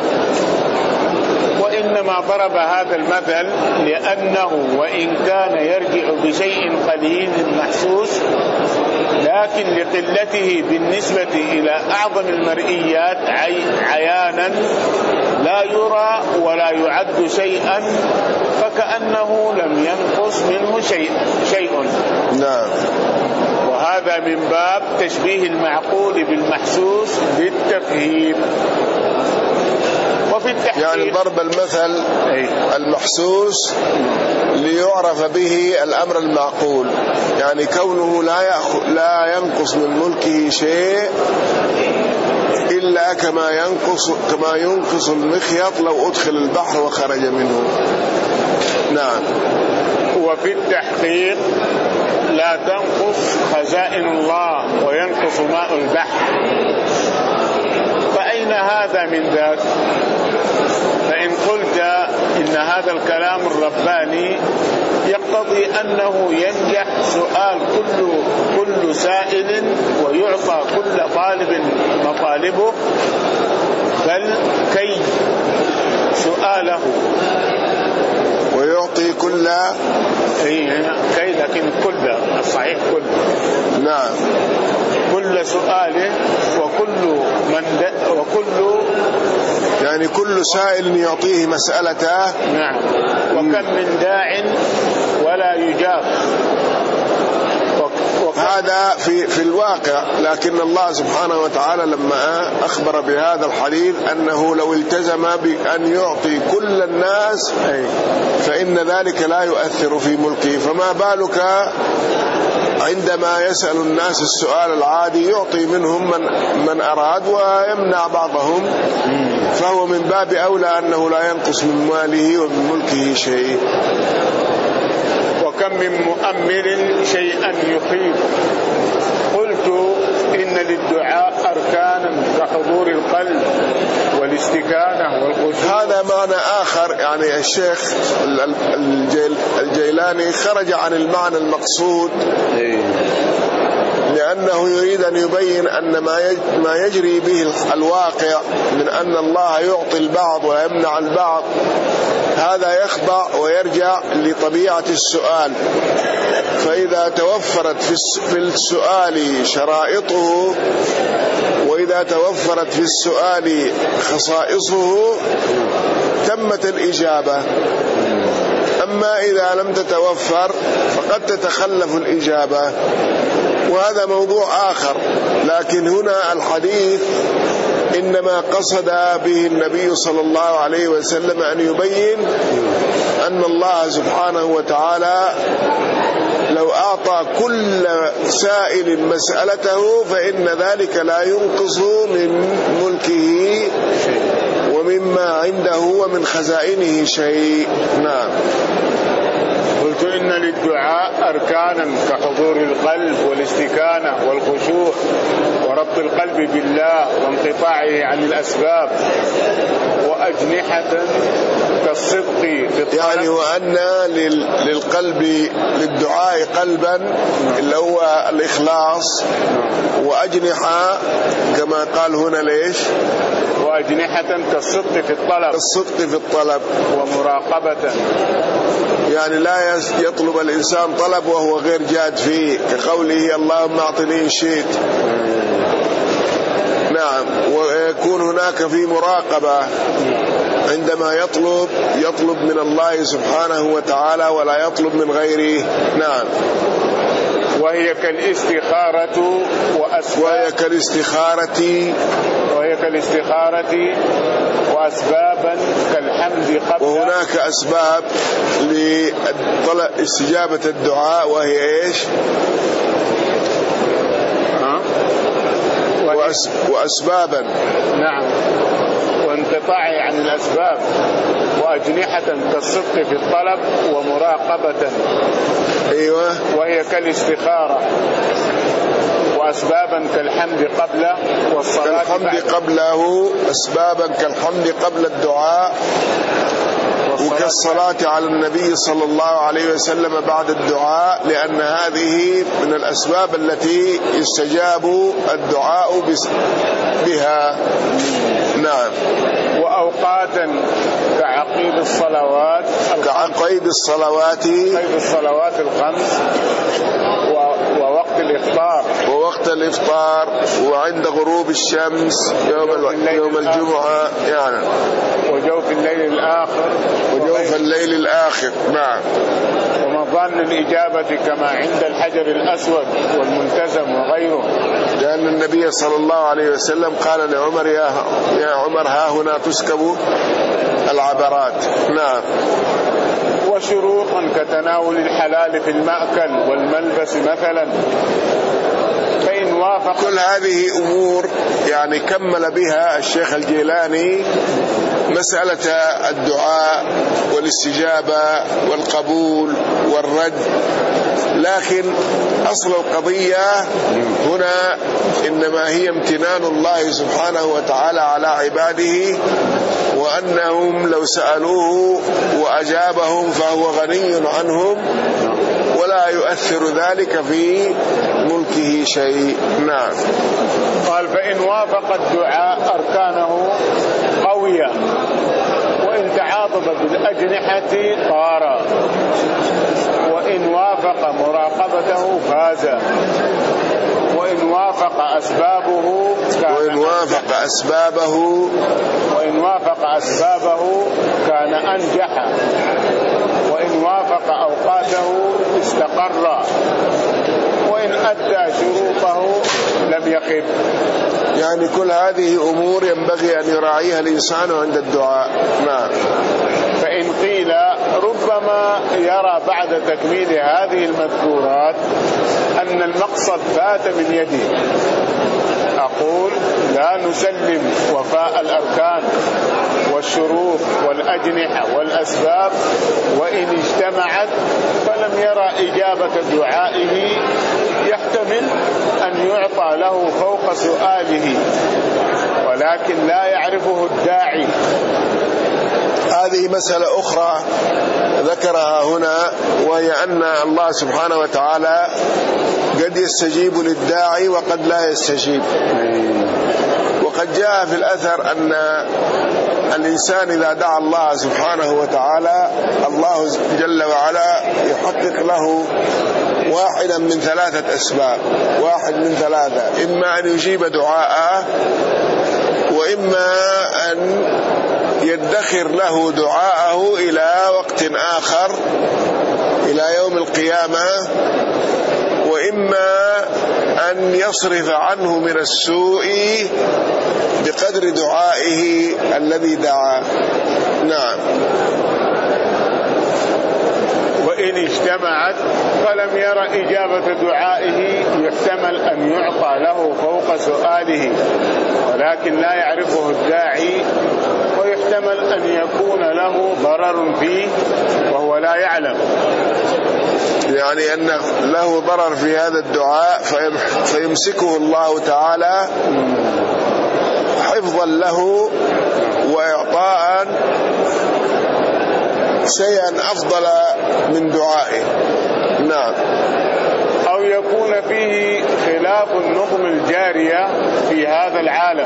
وإنما ضرب هذا المثل لأنه وإن كان يرجع بشيء قليل محسوس، لكن لقلته بالنسبة إلى أعظم المرئيات عيانا لا يرى ولا يعد شيئا، فكأنه لم ينقص منه شيء شيء. نعم. وهذا من باب تشبيه المعقول بالمحسوس بالتفهيم. وفي التحقيق يعني ضرب المثل المحسوس ليعرف به الأمر المعقول، يعني كونه لا لا ينقص من ملكه شيء إلا كما ينقص كما ينقص المخيط لو أدخل البحر وخرج منه. نعم. وفي التحقيق لا تنقص خزائن الله وينقص ماء البحر، فأين هذا من ذاك؟ فإن قلت إن هذا الكلام الرباني يقتضي أنه ينجح سؤال كل كل سائل ويعطى كل طالب مطالبه، بل كي سؤاله ويعطي كل أي كي، لكن كل الصحيح كل. نعم. كل سؤاله وكل من وكل يعني كل سائل يعطيه مسألته. نعم. وكم من داع ولا يجاب. هذا في في الواقع، لكن الله سبحانه وتعالى لما أخبر بهذا الحديث أنه لو التزم بأن يعطي كل الناس فإن ذلك لا يؤثر في ملكه، فما بالك عندما يسأل الناس السؤال العادي يعطي منهم من من أراد ويمنع بعضهم، فهو من باب أولى أنه لا ينقص من ماله ومن ملكه شيء. وكم من مؤمل شيئا يخيب. قلت إن للدعاء أركانا كحضور القلب والاستكانة والخشوع. هذا معنى آخر، يعني الشيخ الجيلاني خرج عن المعنى المقصود لأنه يريد أن يبين أن ما يجري به الواقع من أن الله يعطي البعض ويمنع البعض هذا يخضع ويرجع لطبيعة السؤال، فإذا توفرت في السؤال شرائطه وإذا توفرت في السؤال خصائصه تمت الإجابة. أما إذا لم تتوفر فقد تتخلف الإجابة، وهذا موضوع آخر. لكن هنا الحديث إنما قصد به النبي صلى الله عليه وسلم أن يبين أن الله سبحانه وتعالى لو أعطى كل سائل مسألته فإن ذلك لا ينقص من ملكه ومما عنده ومن خزائنه شيء. نعم. قلت إن للدعاء أركانا كحضور القلب والاستكانة والخشوع وربط القلب بالله وانقطاعه عن الأسباب، وأجنحة كالصدق في الطلب. يعني وأن للقلب للدعاء قلبا اللي هو الإخلاص، وأجنحة كما قال هنا ليش؟ وأجنحة كالصدق في الطلب. الصدق في الطلب ومراقبة، يعني لا يطلب الإنسان طلب وهو غير جاد فيه، كقوله اللهم أعطني إن شئت. نعم. ويكون هناك في مراقبة عندما يطلب يطلب من الله سبحانه وتعالى ولا يطلب من غيره. نعم. وهي كالاستخارة وأسباب وهي كالاستخارة وهي كالاستخارة وأسبابا كالحمد قبل. وهناك أسباب لاستجابة الدعاء وهي إيش؟ ها؟ وأس... وأسبابا. نعم. وانقطاعه عن الأسباب، وأجنحة كالصدق في الطلب ومراقبة. أيوة. وهي كالاستخارة وأسبابا كالحمد قبله والصلاة كالحمد قبله، أسبابا كالحمد قبل الدعاء، وكالصلاة على النبي صلى الله عليه وسلم بعد الدعاء، لأن هذه من الأسباب التي يستجاب الدعاء بها. نعم. وأوقاتا كعقيد الصلوات كعقيد الصلوات عقيد الصلوات الخمس، ووقت الإفطار ووقت الإفطار، وعند غروب الشمس يوم يوم الجمعة يعني، وجوف الليل الآخر وجوف الليل الآخر. نعم. ومظان الإجابة كما عند الحجر الأسود والملتزم وغيره، لأن النبي صلى الله عليه وسلم قال لعمر يا يا عمر ها هنا تسكب العبرات. نعم. وشروطا كتناول الحلال في المأكل والملبس مثلا، فإن وافق. كل هذه أمور يعني كمل بها الشيخ الجيلاني مسألة الدعاء والاستجابة والقبول والرد، لكن أصل القضية هنا إنما هي امتنان الله سبحانه وتعالى على عباده، وأنهم لو سألوه وأجابهم فهو غني عنهم ولا يؤثر ذلك في ملكه شيء. نعم. قال فإن وافق الدعاء أركانه قوية، وإن تعاضد بالأجنحة طار، وإن وافق مراقبته فاز، وإن وافق أسبابه كان وإن وافق أسبابه وإن وافق أسبابه كان أنجح، وإن وافق أوقاته استقر، وإن أدى شروطه لم يخب. يعني كل هذه أمور ينبغي أن يراعيها الإنسان عند الدعاء. نعم. فإن قيل ربما يرى بعد تكميل هذه المذكورات أن المقصد فات من يده، أقول لا نسلم وفاء الأركان والشروط والأجنحة والأسباب وإن اجتمعت، فلم يرى إجابة دعائه يحتمل أن يعطى له فوق سؤاله، ولكن لا يعرفه الداعي. هذه مسألة أخرى ذكرها هنا، وهي أن الله سبحانه وتعالى قد يستجيب للداعي وقد لا يستجيب. وقد جاء في الأثر أن الإنسان إذا دعا الله سبحانه وتعالى الله جل وعلا يحقق له واحدا من ثلاثة أسباب، واحد من ثلاثة، إما أن يجيب دعاءه، وإما أن يدخر له دعاءه إلى وقت آخر إلى يوم القيامة، وإما أن يصرف عنه من السوء بقدر دعائه الذي دعا. نعم. وإن اجتمعت فلم ير إجابة دعائه يحتمل أن يعطى له فوق سؤاله، ولكن لا يعرفه الداعي، ويحتمل أن يكون له ضرر فيه وهو لا يعلم، يعني أن له ضرر في هذا الدعاء فيمسكه الله تعالى حفظا له وإعطاء شيئا أفضل من دعائه. نعم. أو يكون فيه خلاف النظم الجارية في هذا العالم،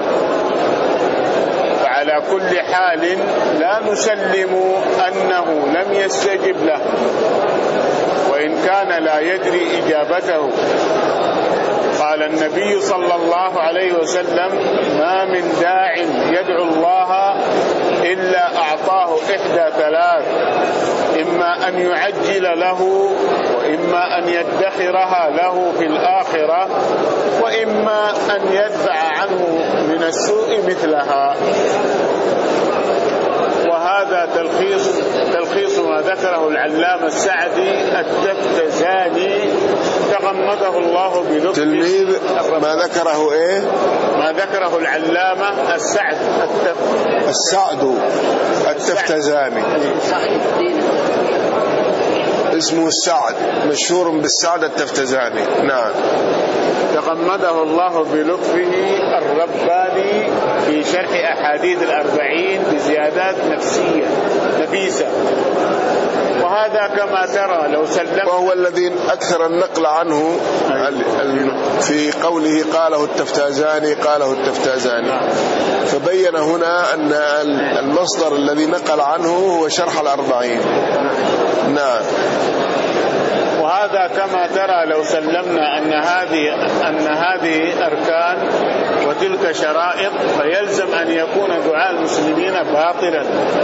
فعلى كل حال لا نسلم أنه لم يستجب له، وإن كان لا يدري إجابته. قال النبي صلى الله عليه وسلم ما من داع يدعو الله إلا أعطاه إحدى ثلاث، إما أن يعجل له، وإما أن يدخرها له في الآخرة، وإما أن يدفع عنه من السوء مثلها. وهذا تلخيص تلخيص ما ذكره العلامة السعدي التفتزاني تغمده الله بلطف. تلميذ ما ذكره ايه؟ ما ذكره العلامة السعد التف... السعد التفتزاني اسمه السعد، مشهور بالسعد التفتزاني. نعم. تغمده الله بلطفه الرباني في شرح أحاديث الأربعين بزيادات نفسية نفيسة، وهذا كما ترى لو سلم، وهو الذي أكثر النقل عنه في قوله قاله التفتازاني قاله التفتازاني، فبين هنا أن المصدر الذي نقل عنه هو شرح الأربعين. نعم. وهذا كما ترى لو سلمنا أن هذه أن هذه أركان وتلك شرائط، فيلزم أن يكون دعاء المسلمين باطلا.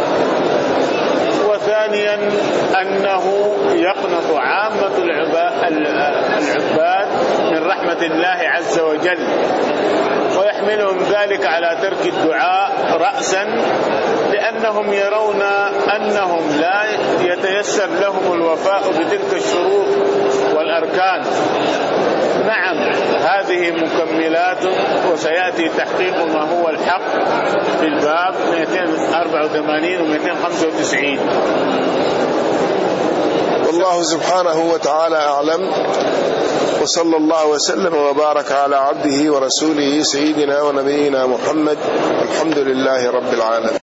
وثانيا أنه يقنط عامة العباد من رحمة الله عز وجل، ويحملهم ذلك على ترك الدعاء رأسا، لأنهم يرون أنهم لا يتيسر لهم الوفاء بتلك الشروط والأركان. نعم، هذه مكملات، وسيأتي تحقيق ما هو الحق في الباب مئتين وأربعة وثمانين و مئتين وخمسة وتسعين. والله سبحانه وتعالى أعلم، وصلى الله وسلم وبارك على عبده ورسوله سيدنا ونبينا محمد، الحمد لله رب العالمين.